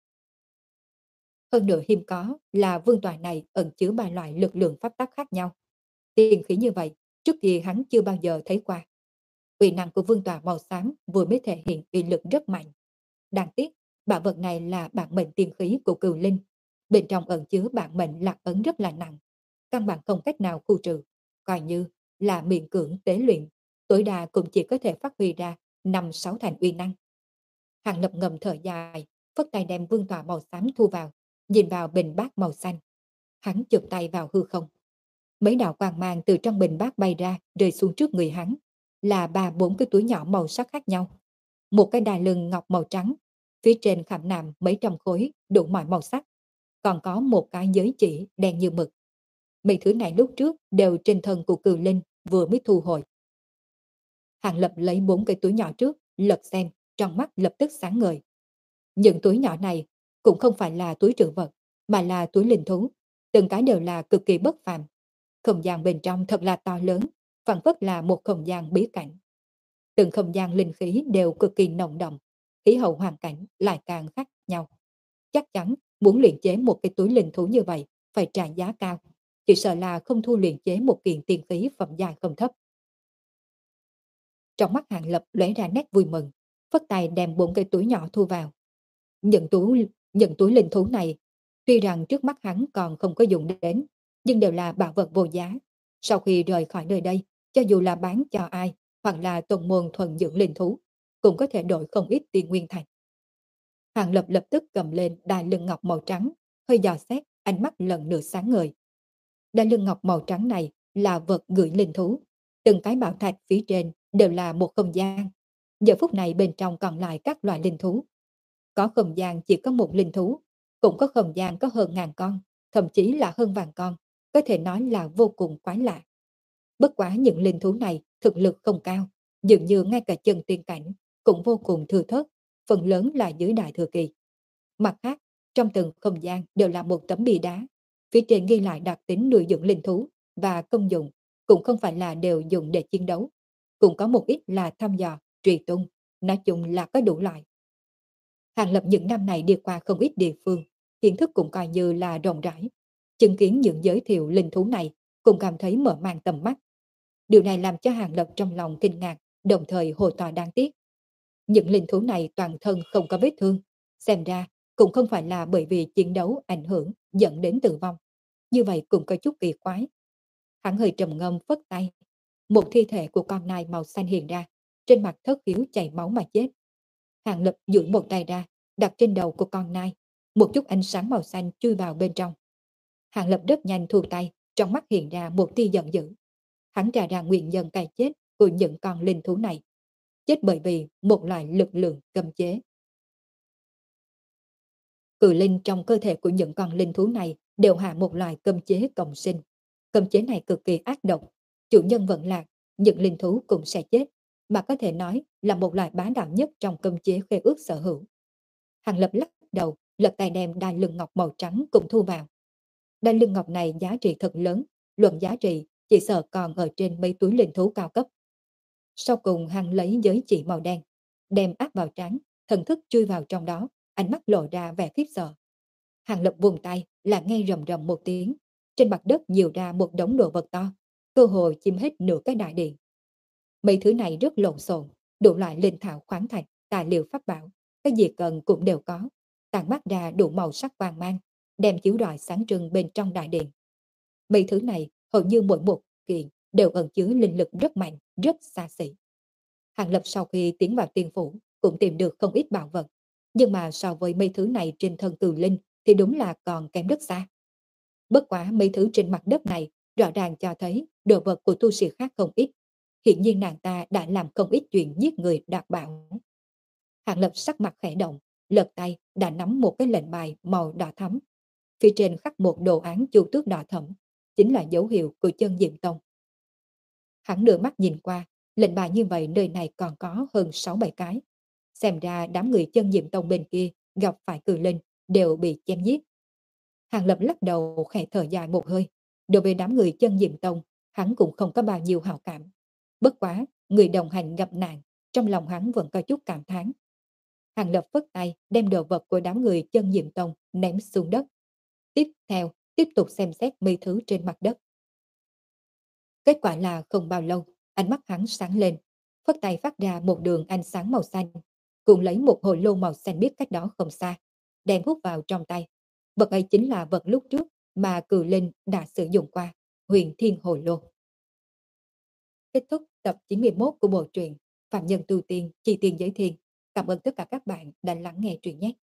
S1: Hơn nữa hiếm có là vương tọa này ẩn chứa ba loại lực lượng pháp tắc khác nhau. Tiên khí như vậy, trước kia hắn chưa bao giờ thấy qua. Uy năng của vương tọa màu xám vừa mới thể hiện uy lực rất mạnh. Đáng tiếc, bảo vật này là bản mệnh tiên khí của cừu linh. Bên trong ẩn chứa bản mệnh lạc ấn rất là nặng. Căn bản không cách nào khu trừ, coi như là miễn cưỡng tế luyện, tối đa cũng chỉ có thể phát huy ra năm sáu thành uy năng. Hàng Lập ngầm thở dài, phất tay đem vương tọa màu xám thu vào, nhìn vào bình bát màu xanh. Hắn chụp tay vào hư không. Mấy đạo quang mang từ trong bình bát bay ra, rơi xuống trước người hắn, là ba bốn cái túi nhỏ màu sắc khác nhau. Một cái đai lưng ngọc màu trắng, phía trên khảm nạm mấy trăm khối đủ mọi màu sắc, còn có một cái giới chỉ đen như mực. Mấy thứ này lúc trước đều trên thân của cừu linh vừa mới thu hồi. Hàng Lập lấy bốn cái túi nhỏ trước, lật xem, trong mắt lập tức sáng ngời. Những túi nhỏ này cũng không phải là túi trữ vật, mà là túi linh thú. Từng cái đều là cực kỳ bất phàm. Không gian bên trong thật là to lớn, phảng phất là một không gian bí cảnh. Từng không gian linh khí đều cực kỳ nồng đậm, khí hậu hoàn cảnh lại càng khác nhau. Chắc chắn muốn luyện chế một cái túi linh thú như vậy phải trả giá cao, chỉ sợ là không thu luyện chế một kiện tiên khí phẩm giai không thấp. Trong mắt Hàng Lập lóe ra nét vui mừng, phất tay đem bốn cái túi nhỏ thu vào. Những túi, những túi linh thú này, tuy rằng trước mắt hắn còn không có dùng đến, nhưng đều là bảo vật vô giá. Sau khi rời khỏi nơi đây, cho dù là bán cho ai, hoặc là tông môn thuần dưỡng linh thú, cũng có thể đổi không ít tiền nguyên thành. Hàng Lập lập tức cầm lên đai lưng ngọc màu trắng, hơi dò xét, ánh mắt lần nữa sáng ngời. Đai lưng ngọc màu trắng này là vật gửi linh thú. Từng cái bảo thạch phía trên đều là một không gian. Giờ phút này bên trong còn lại các loại linh thú. Có không gian chỉ có một linh thú, cũng có không gian có hơn ngàn con, thậm chí là hơn vạn con, có thể nói là vô cùng quái lạ. Bất quá những linh thú này thực lực không cao, dường như ngay cả chân tiên cảnh cũng vô cùng thừa thớt, phần lớn là dưới đại thừa kỳ. Mặt khác, trong từng không gian đều là một tấm bia đá, phía trên ghi lại đặc tính nuôi dưỡng linh thú và công dụng, cũng không phải là đều dùng để chiến đấu, cũng có một ít là thăm dò, truy tung, nói chung là có đủ loại. Hàng Lập những năm này đi qua không ít địa phương, kiến thức cũng coi như là rộng rãi. Chứng kiến những giới thiệu linh thú này cũng cảm thấy mở mang tầm mắt. Điều này làm cho Hàng Lập trong lòng kinh ngạc, đồng thời hồi tòa đáng tiếc. Những linh thú này toàn thân không có vết thương, xem ra cũng không phải là bởi vì chiến đấu ảnh hưởng dẫn đến tử vong. Như vậy cũng có chút kỳ quái. Hắn hơi trầm ngâm phất tay. Một thi thể của con nai màu xanh hiện ra, trên mặt thất khiếu chảy máu mà chết. Hàng Lập duỗi một tay ra, đặt trên đầu của con nai. Một chút ánh sáng màu xanh chui vào bên trong. Hàng Lập rất nhanh thu tay, trong mắt hiện ra một tia giận dữ. Hắn trả ra nguyên nhân cái chết của những con linh thú này. Chết bởi vì một loại lực lượng cấm chế. Cự linh trong cơ thể của những con linh thú này đều hạ một loại cấm chế cộng sinh. Cấm chế này cực kỳ ác độc. Chủ nhân vận lạc, những linh thú cũng sẽ chết, mà có thể nói là một loại bá đạo nhất trong cấm chế khế ước sở hữu. Hàng Lập lắc đầu, lật tay đem đai lưng ngọc màu trắng cùng thu vào. Đai lưng ngọc này giá trị thật lớn, luận giá trị chỉ sợ còn ở trên mấy túi linh thú cao cấp. Sau cùng hắn lấy giới chỉ màu đen, đem áp vào trán, thần thức chui vào trong đó, ánh mắt lộ ra vẻ khiếp sợ. Hàng Lập vùng tay là nghe rầm rầm một tiếng, trên mặt đất nhiều ra một đống đồ vật to, cơ hồ chiếm hết nửa cái đại điện. Mấy thứ này rất lộn xộn, đủ loại linh thảo khoáng thạch, tài liệu pháp bảo, cái gì cần cũng đều có, tàn mắt ra đủ màu sắc vàng mang, đem chiếu rọi sáng trưng bên trong đại điện. Mấy thứ này hầu như mỗi một kiện đều ẩn chứa linh lực rất mạnh, rất xa xỉ. Hàng Lập sau khi tiến vào tiên phủ cũng tìm được không ít bảo vật, nhưng mà so với mấy thứ này trên thân Cừu Linh thì đúng là còn kém rất xa. Bất quá mấy thứ trên mặt đất này rõ ràng cho thấy đồ vật của tu sĩ khác không ít. Hiện nhiên nàng ta đã làm không ít chuyện giết người đoạt bảo. Hàng Lập sắc mặt khẽ động, lật tay đã nắm một cái lệnh bài màu đỏ thắm. Phía trên khắc một đồ án chu tước đỏ thẫm, chính là dấu hiệu của chân Diệm Tông. Hắn đưa mắt nhìn qua, lệnh bài như vậy nơi này còn có hơn sáu bảy cái. Xem ra đám người chân Diệm Tông bên kia gặp phải Cừu Linh đều bị chém giết. Hàng Lập lắc đầu khẽ thở dài một hơi. Đối với đám người chân Diệm Tông, hắn cũng không có bao nhiêu hảo cảm. Bất quá, người đồng hành gặp nạn, trong lòng hắn vẫn có chút cảm thán. Hàng Lập phất tay đem đồ vật của đám người chân Diệm Tông ném xuống đất. Tiếp theo, tiếp tục xem xét mấy thứ trên mặt đất. Kết quả là không bao lâu, ánh mắt hắn sáng lên, phất tay phát ra một đường ánh sáng màu xanh, cùng lấy một hồ lô màu xanh biếc cách đó không xa, đem hút vào trong tay. Vật ấy chính là vật lúc trước mà Cừ Linh đã sử dụng qua, Huyền Thiên Hồ Lô. Kết thúc tập chín mươi mốt của bộ truyện Phạm Nhân Tu Tiên, Chi Tiên Giới Thiên. Cảm ơn tất cả các bạn đã lắng nghe truyện nhé.